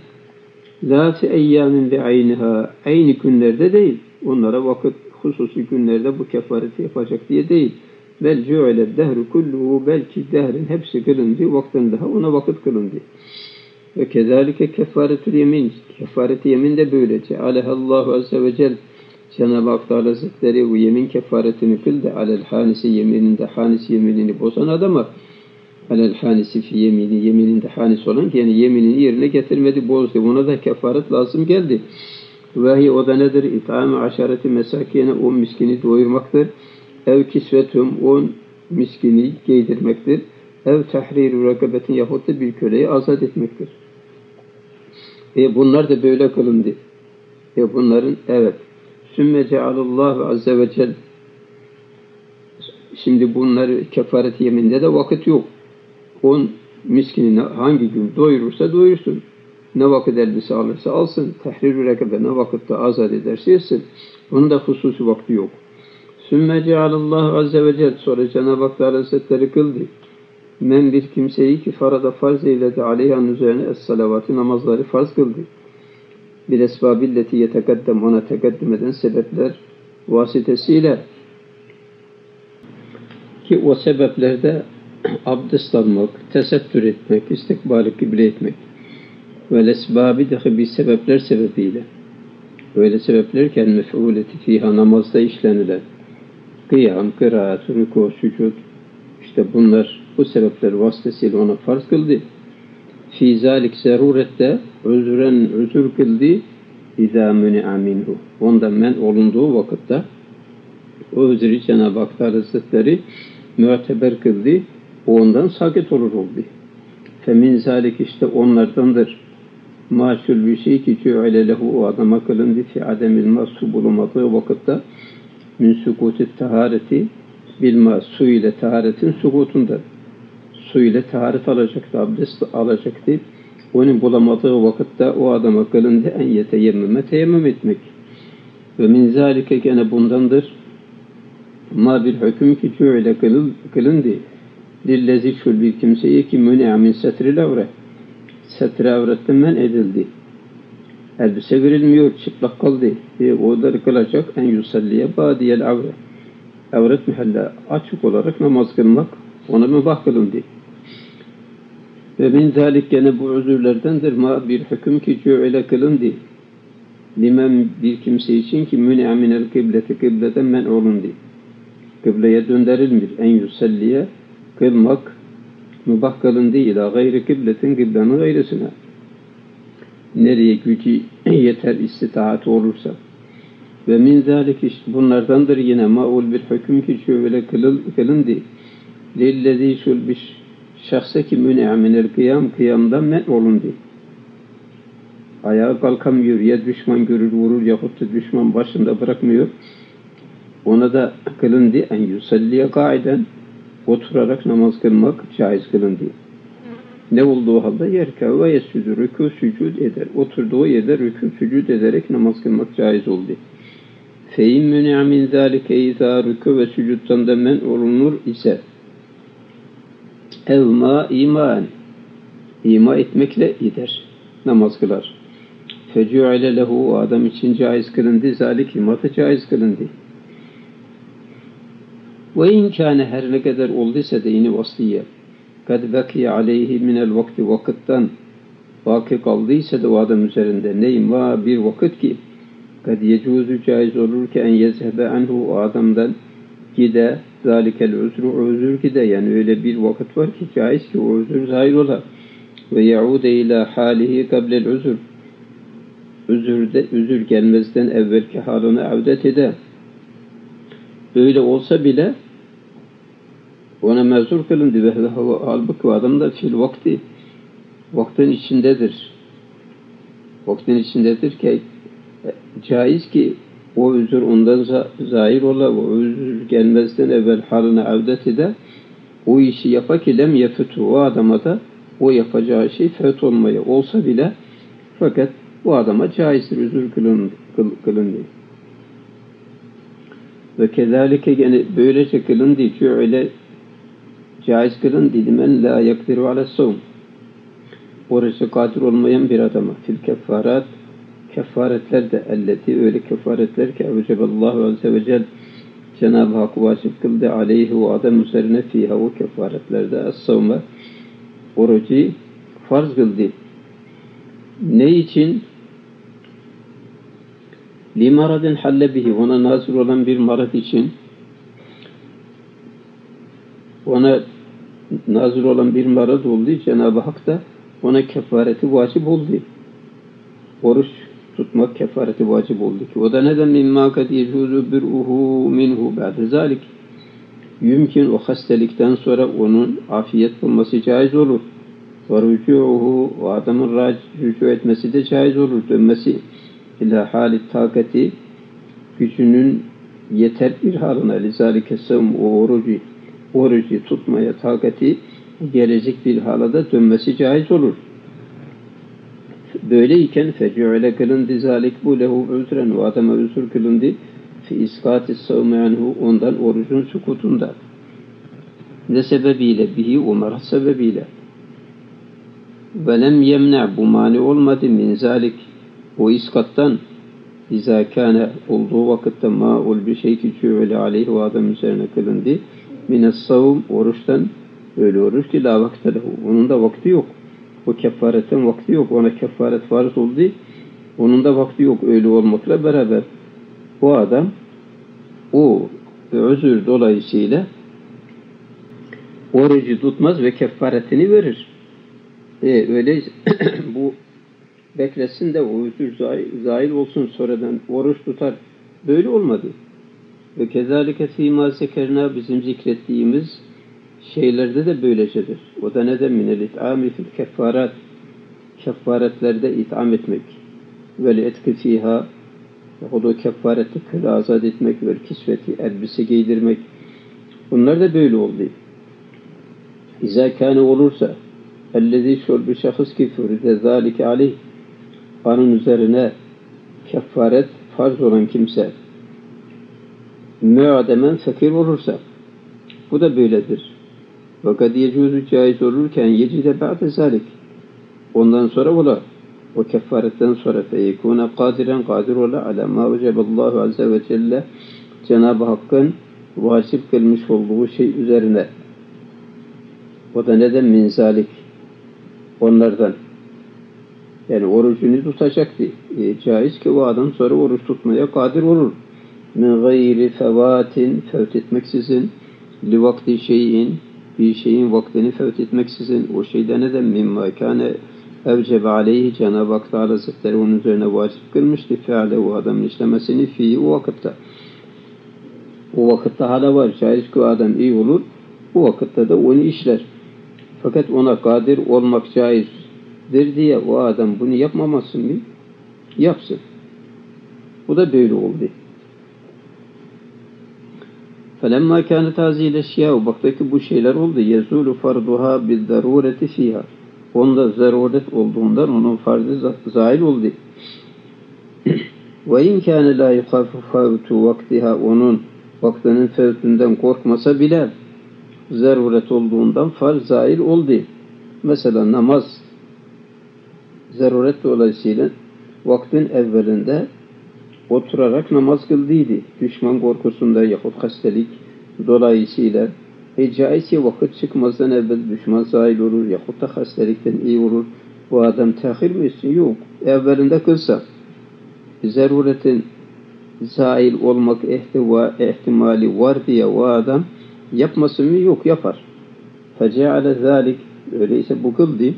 la fi eyyamin bi ayniha, aynı günlerde değil, onlara vakit hususi günlerde bu kefareti yapacak diye değil. Bel cu'ile dehru kulluhu, belki dehrin hepsi kılındı, vakten daha ona vakit kılındı. Ve kezalike kefaretül yemin, kefareti yemin de böylece. Alehallahu azze ve cel, Cenab-ı Hak Teala Hazretleri bu yemin kefaretini kıldı. Alel hanisi, yemininde hanisi, yeminini bozan adama, alel hanisi fi yemini, yemininde hanisi olan, yani yeminini yerine getirmedi, bozdu. Buna da kefaret lazım geldi. Vahiy, o da nedir? İt'am-ı aşareti mesakine, 10 miskini doyurmaktır. Ev kisvetum, 10 miskini giydirmektir. Ev tahrir-i rakabetin, yahut da bir köleyi azat etmektir. Bunlar da böyle kılındı. Bunların, evet. Sümme cealallahu azze ve cel, şimdi bunları kefaret yeminde de vakit yok. 10 miskini hangi gün doyurursa doyursun. Ne vakit elbise alırsa alsın. Tahrir-i rakabe ne vakitte azat ederse etsin. Bunun da hususi vakti yok. Sümme cealallahu azze ve cel, sonra Cenab-ı Hak Teala Hazretleri kıldı. Men, bir kimseyi ki farada farz eyledi aleyhanın üzerine es-salavatı, namazları farz kıldı. Bir esbabilleti yetekaddem, ona tekaddüm eden sebepler vasıtasıyla, ki o sebeplerde abdest almak, tesettür etmek, istikbali kıble etmek ve lesbabi dahi bir sebepler sebebiyle, öyle sebeplerken mef'uleti fiha, namazda işlenilen kıyam, kıraat, rükû, sücud, işte bunlar bu sebepler vasıtasıyla ona farz kıldı. Fî zâlik zerurette özür kıldı izâ müni'a minhu. Ondan men olunduğu vakitte o özrü Cenab-ı Hak Hazretleri müteber kıldı. O ondan sakit olur oldu. Femin zâlik işte onlardandır. Maşul bir şey ki cü'ile lehu o adama kılındı fi ademil masu bulunmadığı vakitte min sukutit tahareti bilma su ile taharetin sukutunda. Su ile taharet alacaktı, abdest alacaktı. Onu bulamadığı vakitte o adama kılındı en yeteyemmeme teyemmüm etmek. Ve min zâlike gene bundandır. Ma bir hüküm ki cü'ile kılındı. Lillezi şul bir kimseye ki müni'a min setril avre. Setre avretten men edildi. Elbise verilmiyor, çıplak kaldı. O da kılacak en yusalliye badiyel avre. Avret mühelle açık olarak namaz kılmak ona mübah kılındı. Ve min zalik gene bu özürlerdendir ma bir hüküm ki cü'ile kılındı. Limen bir kimse için ki müni'a minel kıbleti kıbleden men olundu. Kıbleye döndürülmür. En yusalliye kılmak mübah kılındı ila gayri kıbletin kıblenin gayrısına. Nereye gücü yeter istitaatı olursa. Ve min zalik işte bunlardandır yine maul bir hüküm ki şöyle kılındı. Lillezî şul bir şahse ki müni'a minel kıyamdan men olundu. Ayağa kalkamıyor, ya düşman görür vurur yahut da düşman başında bırakmıyor. Ona da kılındı en yusalliye kaiden oturarak namaz kılmak caiz kılındı. Ne olduğu halde yerkâ ve yesüdü rükû sücud eder. Oturduğu yerde rükû sücud ederek namaz kılmak caiz oldu. Fe'in müni'a min zâlike izâ rükû ve sücuddan da men olunur ise evmâ iman ima etmekle gider. Namaz kılar. Fecû'ile lehu o adam için caiz kılındı. Zâlik imatı caiz kılındı. Ve inkâne her ne kadar olduysa da yine vasliye kad bekiye aleyhi minel vakti vakitten baki kaldıysa da o adam üzerinde neyim var bir vakit ki kad yecuzu caiz olur ki en yezhebe anhu o adamdan gide zalikel özür gide yani öyle bir vakit var ki caiz ki o özür zahir ola ve yaude ila halihi kablel özür gelmezden evvelki haline avdet eder. Öyle olsa bile ona mezur kılındı ve halbuki o adam da fil vaktin içindedir. Vaktin içindedir ki caiz ki o özür ondan zahir ola o özür gelmezden evvel haline avdet eder. O işi yapa ki lem yefutu o adama da o yapacağı şey fet olmaya olsa bile fakat bu adama caizdir özür kılındı. Ve kezalike gene böylece kılındı öyle caiz kılın men la yakdiru ala savm. Oruca kadir olmayan bir adama fil kefarat kefaretler de elleti öyle kefaretler ki evceballahu azze ve celle Cenab-ı Hak vacip kıldı aleyhi o adam üzerine fiha o kefaretlerde as-savme orucu farz kıldı. Ne için? Limaradın halle bihi ona nazır olan bir marad için ona nazır olan bir marad oldu. Cenab-ı Hak da ona kefareti vacip oldu. Oruç tutmak kefareti vacip oldu ki. O da neden mimma kad yecuzu bir'uhu minhu ba'de zalik. Mümkün o hastalıktan sonra onun afiyet bulması caiz olur. Ve rücu'uhu o adamın rücu etmesi de caiz olur. Dönmesi ila halit takati gücünün yeter bir haline lizalike sevm o orucu tutmaya takati gelecek bir halada dönmesi caiz olur. Böyleyken fecü'le kılındı zalik bu lehu özren o adama özür kılındı fi iskati sevmi anhu ondan orucun sukutunda. Ne sebebiyle? Bihi umar sebebiyle. Ve lem yemne bu mani olmadı min zalik o iskattan izâ kâne olduğu vakitte ma'ul bir şey ki cü'le aleyhi o adam üzerine kılındı mines savm oruçtan öyle oruç ki la vakte lehu onun da vakti yok. O kefaretten vakti yok. Ona kefaret farz oldu. Onun da vakti yok öyle olmakla beraber. O adam o özür dolayısıyla orucu tutmaz ve kefaretini verir. Öyleyse bu beklesin de o özür zahil olsun, sonradan oruç tutar. Böyle olmadı. Ve kezalike fîmâ zekerna, bizim zikrettiğimiz şeylerde de böylecedir. O da neden? Minel it'âmi fil keffarat. Keffaretlerde it'am etmek. Vel etki fîhâ, o da keffareti kıl azat etmek, vel kisveti elbise giydirmek. Bunlar da böyle oldu. İzâ kâne olursa ellezî şol bir şahıs ki füride zâlike aleyh, onun üzerine keffaret farz olan kimse mü'ademen fakir olursa, bu da böyledir. Fakat yecuzu caiz olurken yecide ba'de zalik, ondan sonra ola, o kefaretten sonra feyekûne kadiren, kadir ola ala ma veceballahu azze ve celle, Cenab-ı Hakk'ın vacip kılmış olduğu şey üzerine. O da neden? Min zalik, onlardan. Yani orucunu tutacaktı. Caiz ki o adam sonra oruç tutmaya kadir olur. Min gayri fevatin, fevt etmeksizin, li vakti şeyin, bir şeyin vaktini fevt etmeksizin, o şeyde neden? Mimma kâne evcebe aleyhi, Cenab-ı Hak Teala Hazretleri onun üzerine vacip kılmıştı. Feale, o adamın işlemesini fihi, o vakitte. O vakitte hala var. Caiz ki o adam iyi olur. Bu vakitte de onu işler. Fakat ona kadir olmak caizdir diye o adam bunu yapmamasın mı? Yapsın. Bu da böyle oldu. فَلَمَّا كَانَتْ هَذِهِ الْاَشْيَاءُ, baktaki bu şeyler oldu. يَزُولُ فَرْضُهَا بِالضَّرُورَةِ فِيهَا, onda zaruret olduğundan onun farzı zahil oldu. وَاِنْ كَانَ لَا يُخَافُ فَوْتُ وَقْتِهَا, onun vaktinin fevtinden korkmasa bile zaruret olduğundan farz zahil oldu. Mesela namaz zaruret dolayısıyla vaktin evvelinde oturarak namaz kıldıydı. Düşman korkusunda yahut hastalık dolayısıyla caiz vakit çıkmazdan evvel düşman zahil olur yahut da hastalıktan iyi olur. Bu adam tahir mi etsin? Yok. Evvelinde kılsa zaruretin zahil olmak ihtimali var diye o adam yapmasın mı? Yok, yapar. Feceale zalik, öyleyse bu kıldı.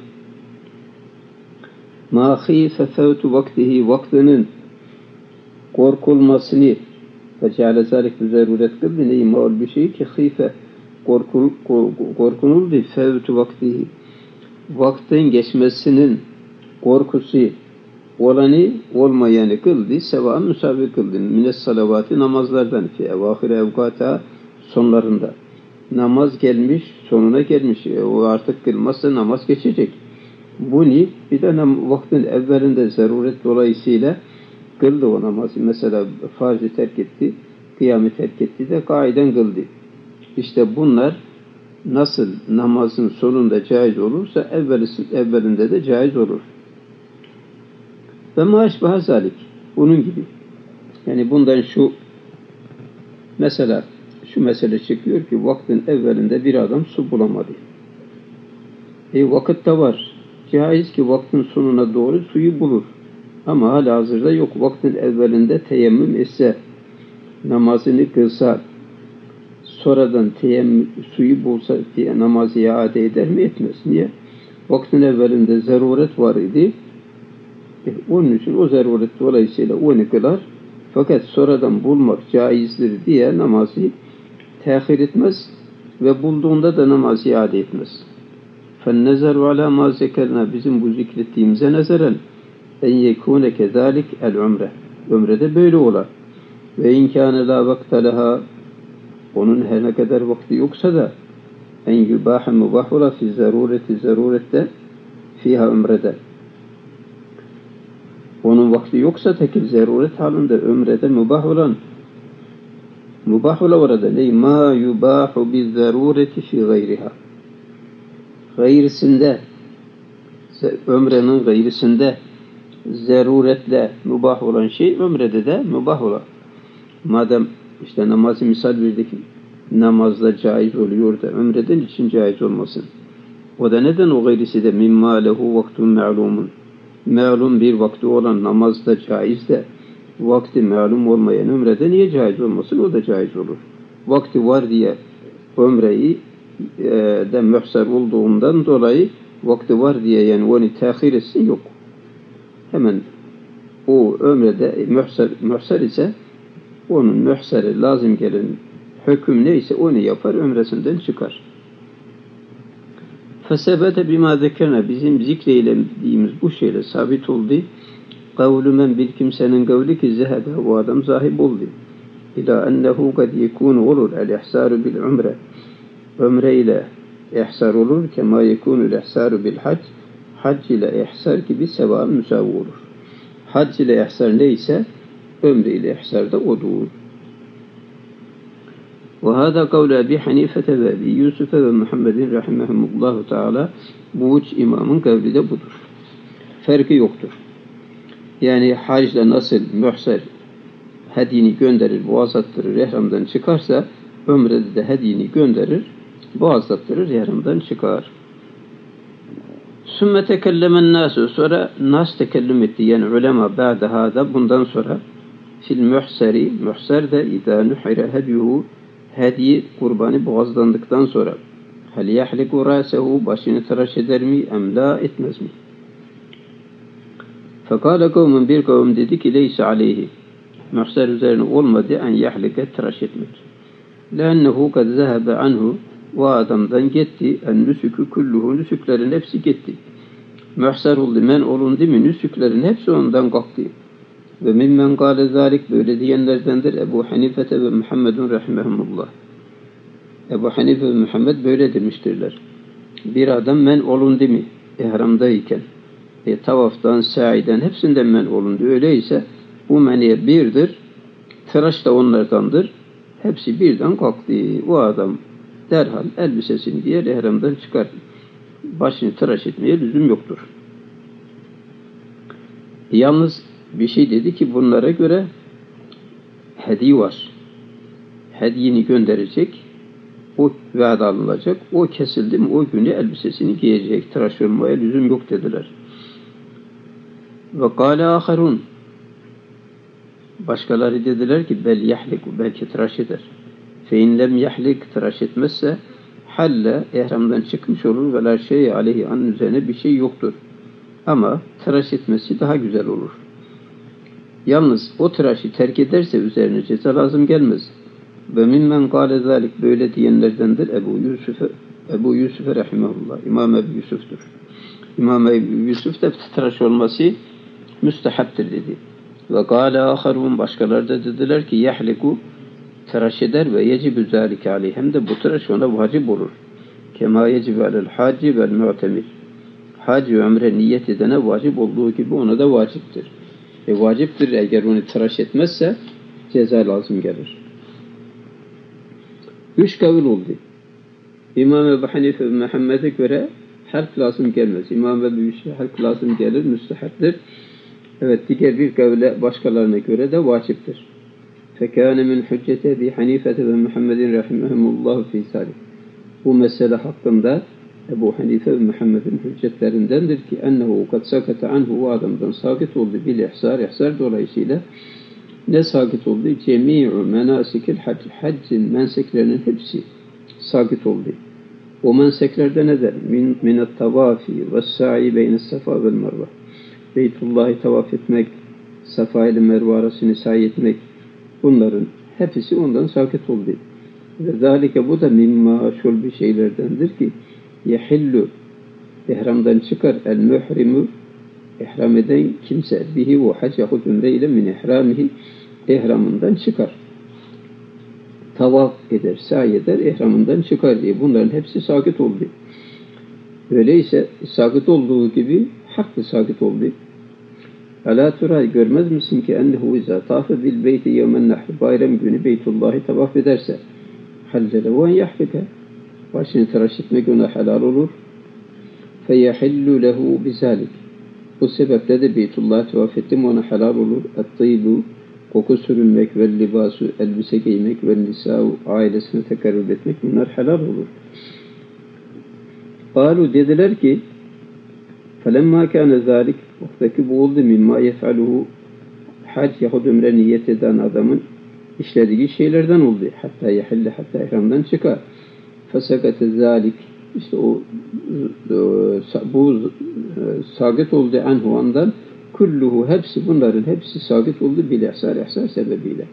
Ma khife fevtu vaktihi, vaktinin korkulmasını, feceale zalik, bu zaruret kıldı. Neyi maul bir şey ki khife korkunuldu. Fevtu vaktihi, vaktin geçmesinin korkusu olanı olmayanı kıldı. Sevan müsavi kıldı. Mines salavati, namazlardan fi evahire evkata, sonlarında. Namaz gelmiş, sonuna gelmiş. O artık kılmazsa namaz geçecek. Bunu bir de vaktin evvelinde zaruret dolayısıyla kıldı o namazı. Mesela farzı terk etti, kıyamı terk etti de kaiden kıldı. İşte bunlar nasıl namazın sonunda caiz olursa evvelinde de caiz olur. Ve maaşbaha zalik, bunun gibi. Yani bundan mesela şu mesele çıkıyor ki vaktin evvelinde bir adam su bulamadı. Vakit de var. Caiz ki vaktin sonuna doğru suyu bulur. Ama halihazırda yok. Vaktin evvelinde teyemmüm etse, namazını kılsa, sonradan suyu bulsa diye namazı iade eder mi? Etmez. Niye? Vaktin evvelinde zaruret var idi. Onun için o zaruret dolayısıyla onu kılar. Fakat sonradan bulmak caizdir diye namazı tehir etmez ve bulduğunda da namazı iade etmez. فَالنَّزَرُ عَلَى مَا زَكَرْنَا, bizim bu zikrettiğimize nezeren en yekûne kezalik el-umre, ömrede böyle olar. Ve inkâne lâ vakte leha, onun her ne kadar vakti yoksa da en yubâhe mubâh ola fi zarurette fiha ömrede. Onun vakti yoksa tekil zaruret halinde ömrede mübah ola orada. Ney? Ma yubahu bi zarureti fi gayriha. Gayrisinde, ömrenin gayrisinde zaruretle mübah olan şey ömrede de mübah ola. Madem işte namazı misal verdik, namazda caiz oluyor da ömreden için caiz olmasın. O da neden? O gayrisi de mimma lehu vaktun ma'lumun. Ma'lum bir vakti olan namazda caiz de vakti ma'lum olmayan ömrede niye caiz olmasın? O da caiz olur. Vakti var diye ömreyi de mühser olduğundan dolayı vakti var diye yani onu tehir etsin yok. Hemen o ömrede mühser ise onun mühseri lazım gelen hüküm neyse onu yapar, ömresinden çıkar. Fesebete bima zekerine bizim zikreylemediğimiz bu şeyle sabit oldu. Kavlumen bir kimsenin kavli ki zehebe bu adam zahib oldu. İlâ ennehu kad yekûnu olur el-ihsâru bil umre. Ömre ile ihsar olur. Kema yekûnu el-ihsâru bil hac. Hac ile ihsar gibi sevâ müsavi olur. Hac ile ihsar neyse ömre ile ihsar da odur. وهذا قول أبي حنيفة وأبي يوسف ومحمد رحمهم الله تعالى bu üç imamın kavli de budur. Farkı yoktur. Yani hacda nasıl mühser hediyeni gönderir, boğaz attırır, ihramdan çıkarsa ömrede de hediyeni gönderir, boğaz attırır, ihramdan çıkar. Sümme tekellemen nasu sonra nas tekellüm etti. Yani ulema ba'de hada bundan sonra fil mühseri mühser de idâ nuhire hediyuhu hediye kurbanı boğazlandıktan sonra hel yahliku râsehu başını tıraş eder mi em la etmez mi? Fekâle kavmin bir kavim dedi ki leyse aleyhi mühser üzerine olmadı en yahlike tıraş etmek. Lennehu kad zehebe anhu o adamdan gitti en nüsükü kulluhu nüsüklerin hepsi gitti. Mühser oldu men olundu mi nüsüklerin hepsi ondan kalktı. Ve mimmen kâle zâlik böyle diyenlerdendir Ebu Hanife ve Muhammedun rahimehumullah. Ebu Hanife ve Muhammed böyle demiştirler. Bir adam men olundu mi ihramdayken tavaftan, sa'iden hepsinden men olundu. Öyleyse bu meniye birdir. Tıraş da onlardandır. Hepsi birden kalktı. O adam derhal elbisesini giyer, ihramdan çıkar. Başını tıraş etmeye lüzum yoktur. Yalnız bir şey dedi ki bunlara göre hediye var. Hediyeni gönderecek. O vade alınacak. O kesildi mi o günü elbisesini giyecek. Tıraş olmaya lüzum yok dediler. Ve kâle âherûn başkaları dediler ki bel yahlik belki tıraş eder. Fe in lem yahlik tıraş etmezse halle ihramdan çıkmış olur ve la şey aleyhi an üzerine bir şey yoktur. Ama tıraş etmesi daha güzel olur. Yalnız o tıraşı terk ederse üzerine ceza lazım gelmez. Ve mimmen kâle zâlik böyle diyenlerdendir Ebu Yusuf rahimahullah. İmam Ebu Yusuf'tur. İmam Ebu Yusuf da tıraş olması müstehaptır dedi. Ve kâle âherûn başkaları da dediler ki yahliku tıraş eder ve yecibü zâlike aleyh. Hem de bu tıraş ona vacip olur. Kema yecibü alel hacci vel mu'temir. Hac ve ömre niyet edene vacip olduğu gibi ona da vaciptir. Vaciptir eğer onu tıraş etmezse ceza lazım gelir. 3 kavil oldu. İmam Ebu Hanife ve Muhammed'e göre halk lazım gelmez. İmam Ebu Yusuf halk lazım gelir, müstehaptır. Evet, diğer bir kavle başkalarına göre de vaciptir. Fekâne min hüccete Ebi Hanife ve Muhammedin rahimehumullahu fî zâlik. Bu mesele hakkında Ebu Hanife ve Muhammed'in hüccetlerindendir ki ennehu kad sakata anhu o adamdan sakit oldu bil ihsar dolayısıyla ne sakit oldu? Cemi'u menasikil hac. Haccin menseklerinin hepsi sakit oldu. O menseklerden nedir? Minet tavafi ve sa'i beyne safa vel merve. Beytullah'ı tavaf etmek, Safa ile Merve arasını sa'i etmek, bunların hepsi ondan sakit oldu. Ve zalike bu da mimma şul bir şeylerdendir ki yehillu ihramdan çıkar el muhrimu ihram eden kimse bihi ve hac yahut ümre ile min ihramihi ihramından çıkar. Tavaf eder, sa'i eder, ihramından çıkar diye bunların hepsi sakit oldu. Öyleyse sakit olduğu gibi hak da sakit oldu. Alâ turay görmez misin ki ennehu izâ tâfe bil beyti yevmen nahr bayram günü Beytullah'ı tavaf ederse hallele ve yahlike başını tıraş etmek ona helal olur. Feyehillu lehu bizalik. Bu sebeple de Beytullah'ı tavaf ettim ona helal olur. Et-tîbu koku sürünmek ve libasu elbise giymek ve nisâ'u ailesine tekerrür etmek bunlar helal olur. Kâlu dediler ki فَلَمَّا كَانَ ذَٰلِكِ Oktaki bu oldu mimma yef'aluhu hac yahut ömre niyet eden adamın işlediği şeylerden oldu. Hatta yehille hatta ihramdan çıkar. فَسَكَتَ ذَٰلِكِ İşte bu sakit oldu anhu ondan kulluhu hepsi bunların hepsi sakit oldu bil ihsar sebebiyle.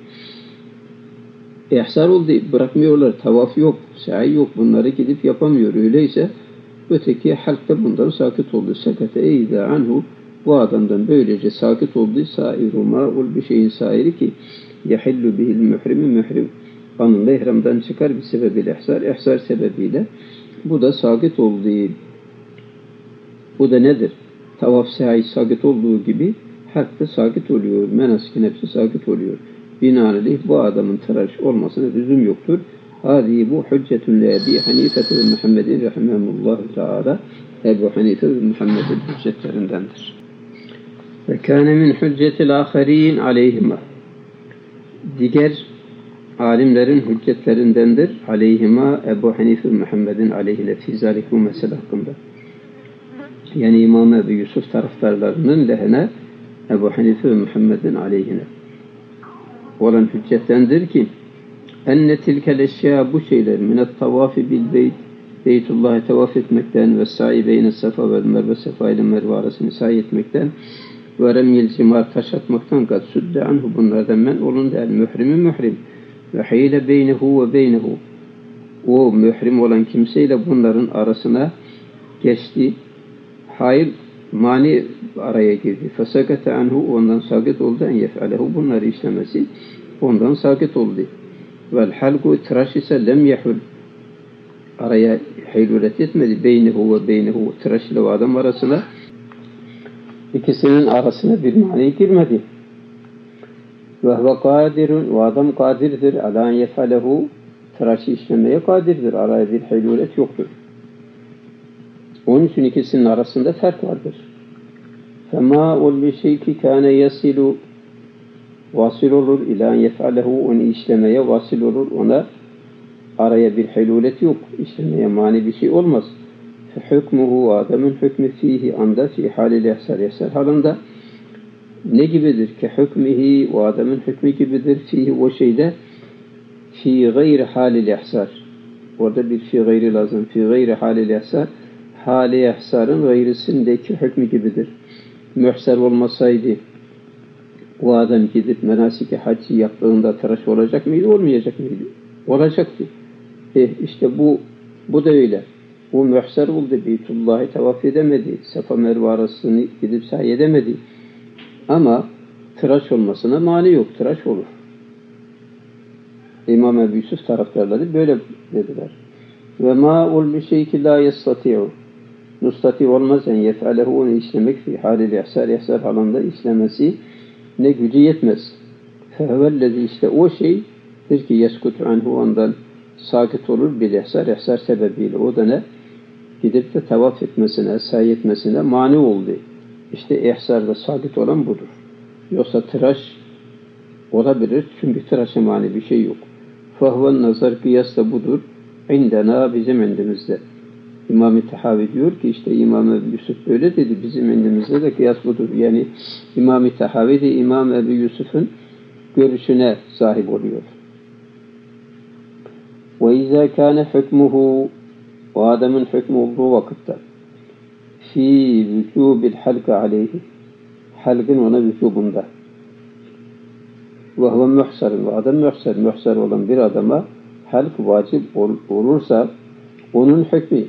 İhsar oldu bırakmıyorlar. Tavaf yok, sa'i yok. Bunları gidip yapamıyor. Öyleyse öteki halk da bundan sakit oldu. Sekete eyza anhu bu adamdan böylece sakit oldu. Sairu ma'ul bir şeyin sairi ki yahillu bihil mührim onunla ihramdan çıkar bir sebebiyle ihsar sebebiyle bu da sakit olduğu. Bu da nedir? Tavaf sa'i sakit olduğu gibi halk da sakit oluyor. Menaskin hepsi sakit oluyor. Binaenaleyh bu adamın tıraş olmasına lüzum yoktur. Hâzihi bu hüccetun li Ebi Hanife ve Muhammedin rahimehumullahu teâlâ. Ebu Hanife ve Muhammed'in hüccetlerindendir. Ve kâne min hüccetil âkharîn aleyhima. Diğer alimlerin hüccetlerindendir. Aleyhima Ebu Hanife ve Muhammed'in aleyhine fî zâlik bu mesele hakkında. Yani İmam Ebu Yusuf taraftarlarının lehine Ebu Hanife ve Muhammed'in aleyhine olan hüccetlendir ki enne tilkel eşya bu şeyler minet tavafi bil beyt Beytullah'a tavaf etmekten ve sa'i beyne safa ve merve safa ile merve arasını sa'i etmekten ve remyel cimar taş atmaktan kat südde anhu bunlardan men olun der mührim ve hile beynehu ve beynehu o mührim olan kimseyle bunların arasına geçti hayır mani araya girdi. Fesakete anhu ondan sakit oldu en yef'alehu bunları işlemesi ondan sakit oldu. Vel halku tıraş ise lem yehul araya heylulet etmedi. Beynehu ve beynehu tıraş ile adam arasına ikisinin arasına bir mani girmedi. Ve huve kadirun ve adam kadirdir. Ala en yef'alehu tıraşı işlemeye kadirdir. Araya bir heylulet yoktur. Onun için ikisinin arasında fark vardır. Fema ol bir şey ki kâne yasilu vasıl olur ilan yef'alehu onu işlemeye vasıl olur ona araya bir helulet yok. İşlemeye mani bir şey olmaz. Hükmuhu adamın hükmü fihi anda fi halil ihsar halında ne gibidir ki hükmihi o adamın hükmü gibidir fihi o şeyde fi gayri halil ihsar orada bir fi gayri lazım fi gayri halil ihsar hali ihsarın gayrisindeki hükmü gibidir. Mühser olmasaydı o adam gidip menasik-i haccı yaptığında tıraş olacak mıydı, olmayacak mıydı? Olacaktı. İşte bu da öyle. O mühser oldu. Beytullah'ı tavaf edemedi. Safa Merve arasını gidip sahi edemedi. Ama tıraş olmasına mani yok. Tıraş olur. İmam Ebu Yusuf taraftarları böyle dediler. Ve ma ol bir şey ki la yestati'u nustati olmaz en yef'alehu onu işlemek fi halil ihsar halında işlemesi ne gücü yetmez. Fehevellezi işte o şeydir ki yeskutu anhu ondan sakit olur bil ihsar sebebiyle. O da ne? Gidip de tavaf etmesine, sahi etmesine mani oldu. İşte ihsarda sakit olan budur. Yoksa tıraş olabilir. Çünkü tıraşa mani bir şey yok. Fehven nazar kıyas da budur. İndena bizim indimizde. İmam-ı Tahavi diyor ki işte İmam Ebu Yusuf böyle dedi. Bizim indimizde de kıyas budur. Yani İmam-ı Tahavi de İmam Ebu Yusuf'un görüşüne sahip oluyor. Ve izâ kâne hükmuhu o adamın hükmü olduğu vakitte fî vücûbil halka aleyhi halkın ona vücubunda ve huve muhsarın ve adam muhsar olan bir adama halk vacip olursa onun hükmü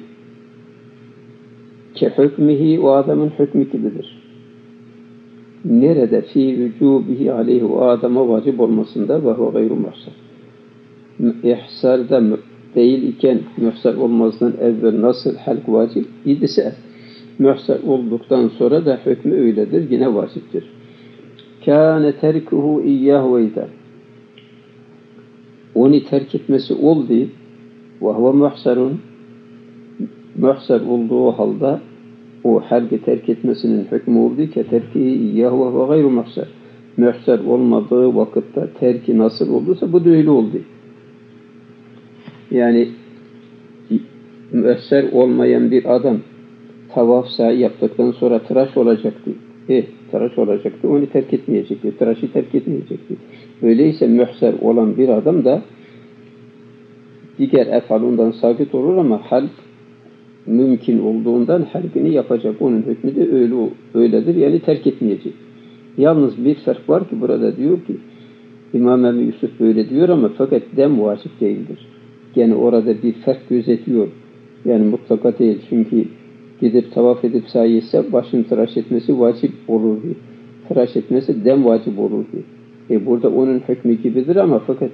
ki hükmihi o adamın hükmü gibidir. Nerede fi vücubihi aleyhi o adama vacip olmasında ve huve gayru muhsar. İhsarda değil iken muhsar olmazdan evvel nasıl halk vacip idise muhsar olduktan sonra da hükmü öyledir yine vaciptir. Kâne terkuhu iyyâhu eyden onu terk etmesi oldu ve huve muhsar olduğu halde o halkı terk etmesinin hükmü oldu ki terkihi iyyâhu ve huve gayru muhsar. Muhsar olmadığı vakitte terki nasıl olduysa bu da öyle oldu. Yani müessir olmayan bir adam tavaf sahi yaptıktan sonra tıraş olacaktı. Tıraş olacaktı. Onu terk etmeyecekti. Tıraşı terk etmeyecekti. Öyleyse müessir olan bir adam da diğer efalundan sabit olur ama halk mümkün olduğundan halkini yapacak. Onun hükmü de öyledir. Yani terk etmeyecek. Yalnız bir fark var ki burada diyor ki İmam Ebu Yusuf böyle diyor ama fakat dem vacip değildir. Yani orada bir fark gözetiyor. Yani mutlaka değil. Çünkü gidip tavaf edip sahi etse başını tıraş etmesi vacip olur diye. Tıraş etmesi dem vacip olur diye. Burada onun hükmü gibidir ama fakat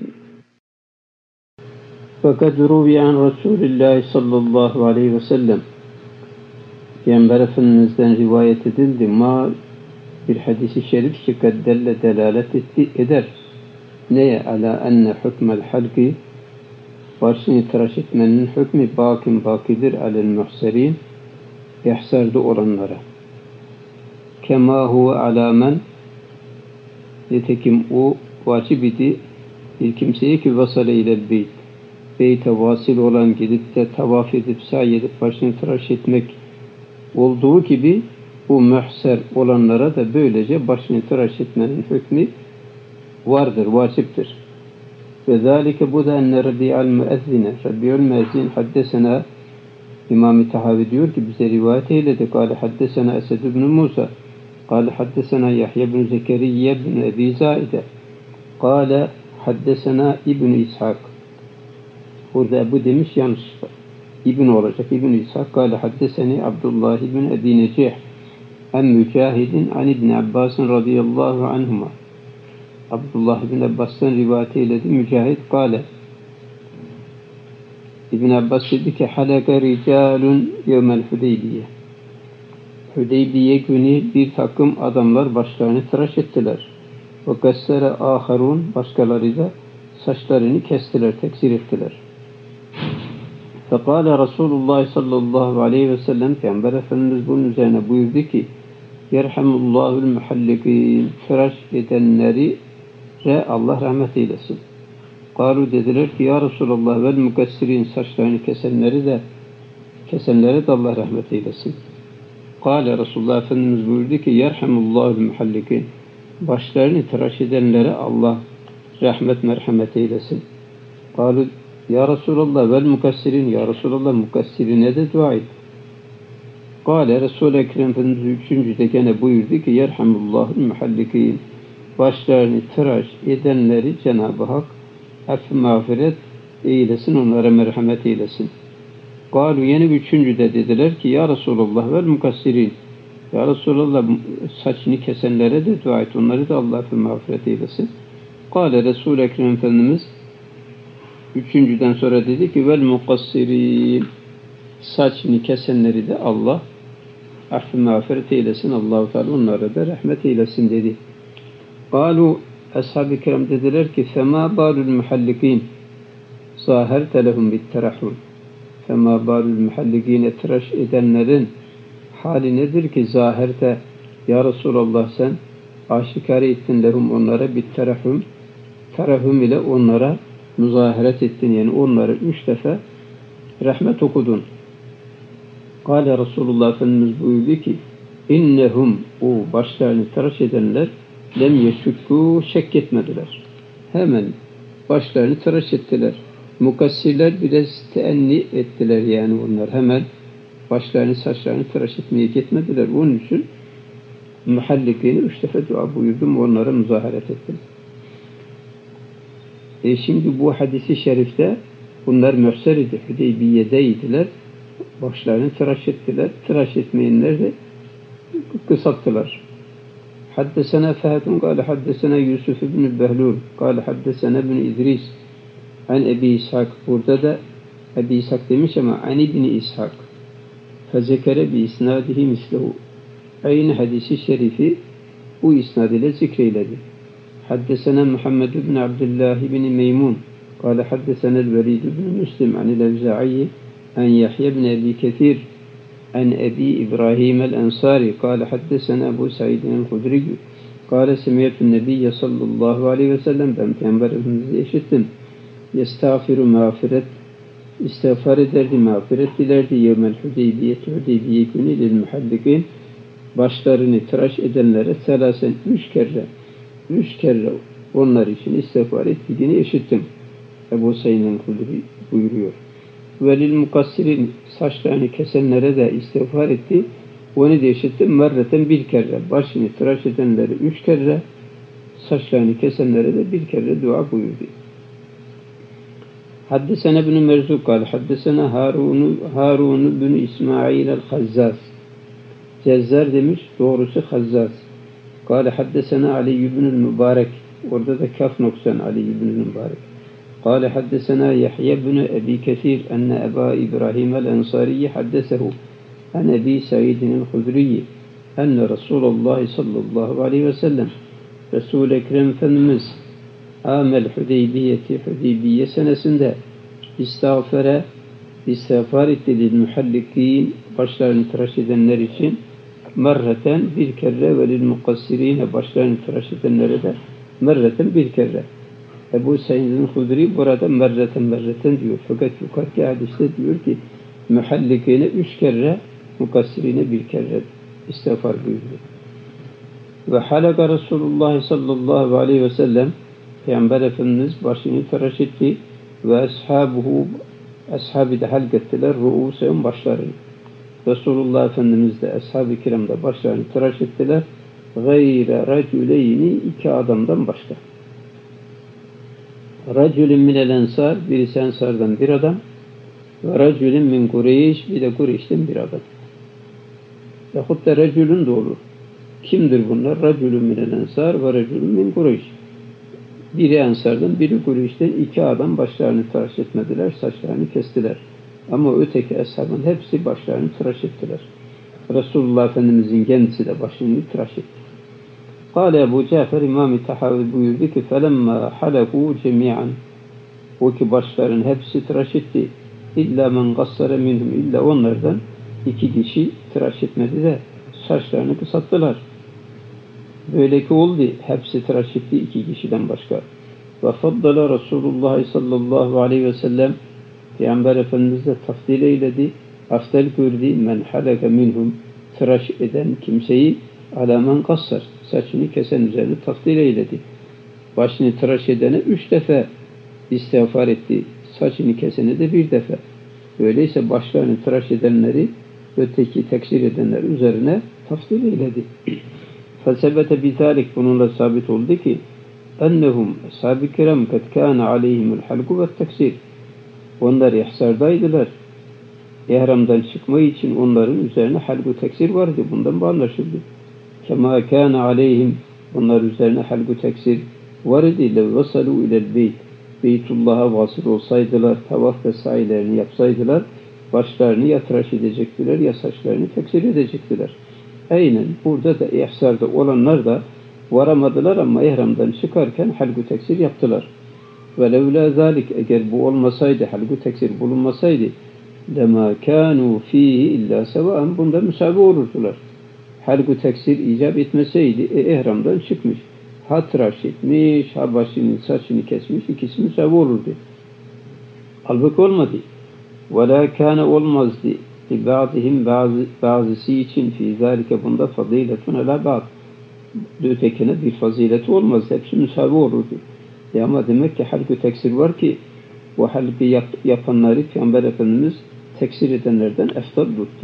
ruvi an Resulullah sallallahu aleyhi ve sellem Peygamber Efendimiz'den rivayet edildi. Bir hadisi şerif ki kaddelle delalet eder. Neye? Ala enne hükmel halki başını tıraş etmenin hükmü bakidir alel muhserin ihsarda olanlara. Kema huve alamen nitekim o vacip idi bir kimseye ki vasale ilel beyt. Beyte vasıl olan gidip de tavaf edip sahi edip başını tıraş etmek olduğu gibi bu muhser olanlara da böylece başını tıraş etmenin hükmü vardır, vaciptir. Ve zâlike bu da enne Rabi'al müezzine. Rabi'al müezzin haddesena İmam-ı Tahavi diyor ki bize rivayet eyledi. Kâle haddesena Esed ibn Musa. Kâle haddesena Yahya ibn Zekeriye ibn Ebi Zaide. Kâle haddesena İbn İshak. Burada bu demiş yanlış. İbn olacak. İbn İshak. Kâle haddeseni Abdullah ibn Ebi Necih. En Mücahidin an İbn Abbas'ın radıyallahu anhuma. Abdullah ibn Abbas'tan rivayet eyledi. Mücahid kâle. İbn Abbas dedi ki halaka ricalun yevmel Hudeybiye. Hudeybiye günü bir takım adamlar başlarını tıraş ettiler. Ve gassere aharun başkaları da saçlarını kestiler, teksir ettiler. Fekâle Resulullah sallallahu aleyhi ve sellem Peygamber Efendimiz bunun üzerine buyurdu ki yerhamullahul muhallikîn tıraş edenleri Allah rahmet eylesin. Kalu dediler ki ya Resulallah vel mukassirin saçlarını kesenlere de Allah rahmet eylesin. Kale Resulullah Efendimiz buyurdu ki yerhamullahul muhallikin başlarını tıraş edenlere Allah rahmet merhamet eylesin. Kalu ya Resulallah vel mukassirin ya Resulallah mukassirine de dua et. Kale Resul-i Ekrem Efendimiz üçüncüde gene buyurdu ki yerhamullahul muhallikin başlarını tıraş edenleri Cenab-ı Hak affı mağfiret eylesin, onlara merhamet eylesin. Galu yeni üçüncüde dediler ki ya Resulallah vel mukassirin ya Resulallah saçını kesenlere de dua et, onları da Allah affı mağfiret eylesin. Kale Resul-i Ekrem Efendimiz üçüncüden sonra dedi ki vel mukassirin saçını kesenleri de Allah affı mağfiret eylesin, Allah-u Teala onlara da rahmet eylesin dedi. Galu Ashab-ı Kiram dediler ki فَمَا بَالُ الْمُحَلِّقِينَ زَاهَرْتَ لَهُمْ بِالتَّرَحُمْ فَمَا بَالُ الْمُحَلِّقِينَ tıraş edenlerin hali nedir ki zahirte ya Resulallah sen aşikare ettin lehum onlara bitterahum terahum ile onlara müzahiret ettin yani onlara 3 defa rahmet okudun. Kâle Resulullah Efendimiz buyurdu ki innehum o başlarını tıraş edenler lem yeşükku şek etmediler. Hemen başlarını tıraş ettiler. Mukassirler biraz teenni ettiler yani onlar hemen başlarını saçlarını tıraş etmeye gitmediler. Onun için muhallikliğini 3 defa dua buyurdum onlara müzaharet ettim. Şimdi bu hadisi şerifte bunlar mühser idi. Hudeybiye'deydiler. Başlarını tıraş ettiler. Tıraş etmeyenler de kısalttılar. حدثنا فهد قال حدثنا يوسف بن بهلول قال حدثنا ابن İdris an Ebi İshak burada da Ebi İshak demiş ama an İbni İshak fezekere bi isnadihi mislehu aynı hadisi şerifi bu isnad ile zikreyledi. Haddesena Muhammed ibn Abdullah ibn Meymun قال حدثنا الوليد بن مسلم عن الأوزاعي عن يحيى بن أبي كثير عن أبي إبراهيم الأنصاري قال حدثنا أبو سعيد الخدري قال سمعت النبي صلى الله عليه وسلم ben Peygamberimizi işittim. Yestağfiru mağfiret istiğfar ederdi, mağfiret dilerdi. Yevmel Hudeybiye günü lil muhallikin başlarını tıraş edenlere selasen 3 kere onlar için istiğfar ettiğini işittim. Ebu Said el-Hudri buyuruyor. Velil mukassirin saçlarını kesenlere de istiğfar etti. Onu da işitti. Merreten bir kere. Başını tıraş edenleri 3 kere, saçlarını kesenlere de bir kere dua buyurdu. Haddesene ibn Merzuk kal. Haddesene Harun bin İsmail el-Hazzaz. Cezzar demiş, doğrusu Hazzaz. Kale haddesene Ali ibn Mübarek. Orada da kaf noksan Ali ibn Mübarek. Kale haddesena Yahya ibn Ebi Kesir enne Eba İbrahim el-Ensariyi haddesehu an Ebi Saidin el-Hudriyi enne Resulullah sallallahu aleyhi ve sellem Resul-i Ekrem Efendimiz Amel Hudeybiye senesinde istiğfar etti lil muhallikin, başlarını tıraş edenler için merreten bir kere ve lil mukassirine, başlarını tıraş edenlere de merreten bir kere. Ebu Said'in Hudri burada merreten diyor. Fakat yukarıki hadiste diyor ki muhallikine 3 kere, mukassirine bir kere istiğfar buyurdu. Ve halaka Resulullah sallallahu aleyhi ve sellem, Peygamber Efendimiz başını tıraş etti ve ashabı da halk ettiler ru'usehum, başlarını. Resulullah Efendimiz de ashab-ı kiram da başlarını tıraş ettiler. Gayre raculeyni, 2 adamdan başka. Raculun minel ensar, birisi ensardan bir adam. Ve raculun min Kureyş, bir de Kureyş'ten bir adam. Yahut da raculun da olur. Kimdir bunlar? Raculun minel ensar ve raculun min Kureyş. Biri ensardan, biri Kureyş'ten 2 adam başlarını tıraş etmediler, saçlarını kestiler. Ama öteki ashabın hepsi başlarını tıraş ettiler. Resulullah Efendimizin kendisi de başını tıraş etti. Kâle Ebu Cafer İmam-ı Tahavi buyurdu ki فَلَمَّا حَلَقُوا جَمِيعًا, o ki başların hepsi tıraş etti. İlla men gassara minhum, illa onlardan 2 kişi tıraş etmedi de saçlarını kısalttılar. Böyle ki oldu. Hepsi tıraş etti 2 kişiden başka. Ve faddala Resulullah sallallahu aleyhi ve sellem, Peygamber Efendimiz de tafdil eyledi. Afdal gördü men halaka minhum, tıraş eden kimseyi ala men kassar, saçını kesen üzerine tafdil eyledi. Başını tıraş edene 3 defa istiğfar etti. Saçını kesene de 1 defa. Öyleyse başlarını tıraş edenleri öteki teksir edenler üzerine tafdil eyledi. Felsebete bizalik, bununla sabit oldu ki ennehum ashab-ı kiram kad kâne aleyhimul halku ve teksir, onlar ihsardaydılar. İhramdan çıkma için onların üzerine halku teksir vardı. Bundan bu anlaşıldı. Kema kâne aleyhim, onlar üzerine halku teksir vardı. Lev vasalu ilel beyt, Beytullah'a vasıl olsaydılar, tavaf ve sahilerini yapsaydılar, başlarını ya tıraş edecektiler ya saçlarını teksir edecektiler. Aynen burada da ihsarda olanlar da varamadılar ama ihramdan çıkarken halku teksir yaptılar. Ve levla zalik, eğer bu olmasaydı, halku teksir bulunmasaydı, lema kanu fihi illa sevaen, bunda müsavi olurdular. Halku teksir icap etmeseydi ihramdan çıkmış, ha tıraş etmiş, ha başını saçını kesmiş, ikisi müsavi olurdu. Halbuki olmadı. Ve la kâne olmazdı. Ba'dihim, bazısı için fi zalike, bunda faziletun ala ba'd, ötekine bir fazileti olmaz. Hepsi müsavi olurdu. Ama demek ki halku teksir var ki bu halku yapanları Peygamber Efendimiz teksir edenlerden eftal tuttu.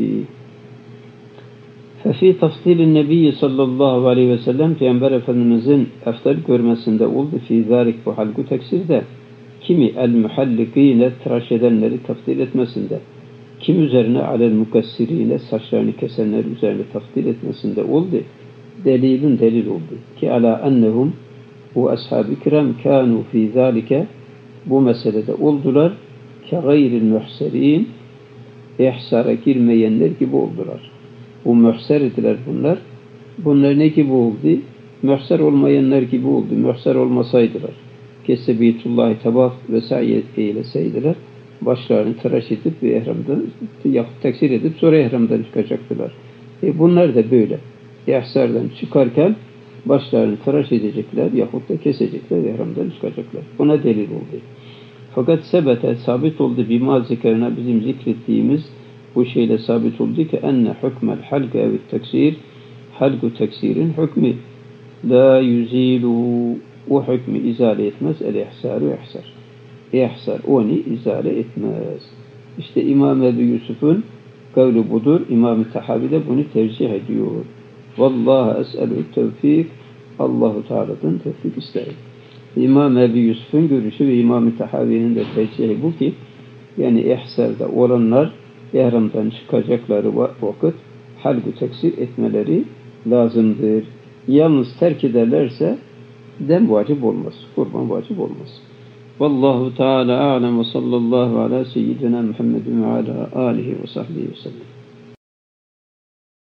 Fefi tafsilin Nebi sallallahu aleyhi ve sellem, Peygamber Efendimizin eftal görmesinde oldu fi zalik, bu halku teksirde, kimi el muhallikine, tıraş edenleri tafsil etmesinde, kim üzerine alel mukassirine, saçlarını kesenler üzerine tafsil etmesinde oldu. Delil oldu ki ala ennehum, bu ashab-ı kiram kanu fi zalike, bu meselede oldular ki gayril muhserin, ihsara girmeyenler gibi oldular. Bu muhser ediler bunlar. Bunlar ne gibi oldu? Muhser olmayanlar gibi oldu. Muhser olmasaydılar, kesse Beytullah'ı tavaf ve sa'i eyleseydiler, başlarını tıraş edip ve ihramdan teksir edip sonra ihramdan çıkacaktılar. Bunlar da böyle. İhsardan çıkarken başlarını tıraş edecekler yahut da kesecekler, ihramdan çıkacaklar. Buna delil oldu. Fakat sabit oldu bima zikrına, bizim zikrettiğimiz bu şeyle sabit oldu ki enne hükmel halk ev teksir, halku teksirin hükmü la yuzilu, o hükmü izale etmez, el ihsaru ihsar. İhsar onu izale etmez. İşte İmam Ebu Yusuf'un kavli budur. İmam-ı Tahavi de bunu tercih ediyor. Vallahi es'elü tevfik. Allahu Teala'dan tevfik isterim. İmam Ebu Yusuf'un görüşü ve İmam-ı Tahavi'nin de tercihi bu ki, yani ihsarda olanlar ihramdan çıkacakları vakit halgu teksir etmeleri lazımdır. Yalnız terk ederlerse dem vacip olmaz. Kurban vacip olmaz. Vallahu Teala a'lem ve sallallahu ala seyyidina Muhammedin ve ala alihi ve sahbihi ve sellem.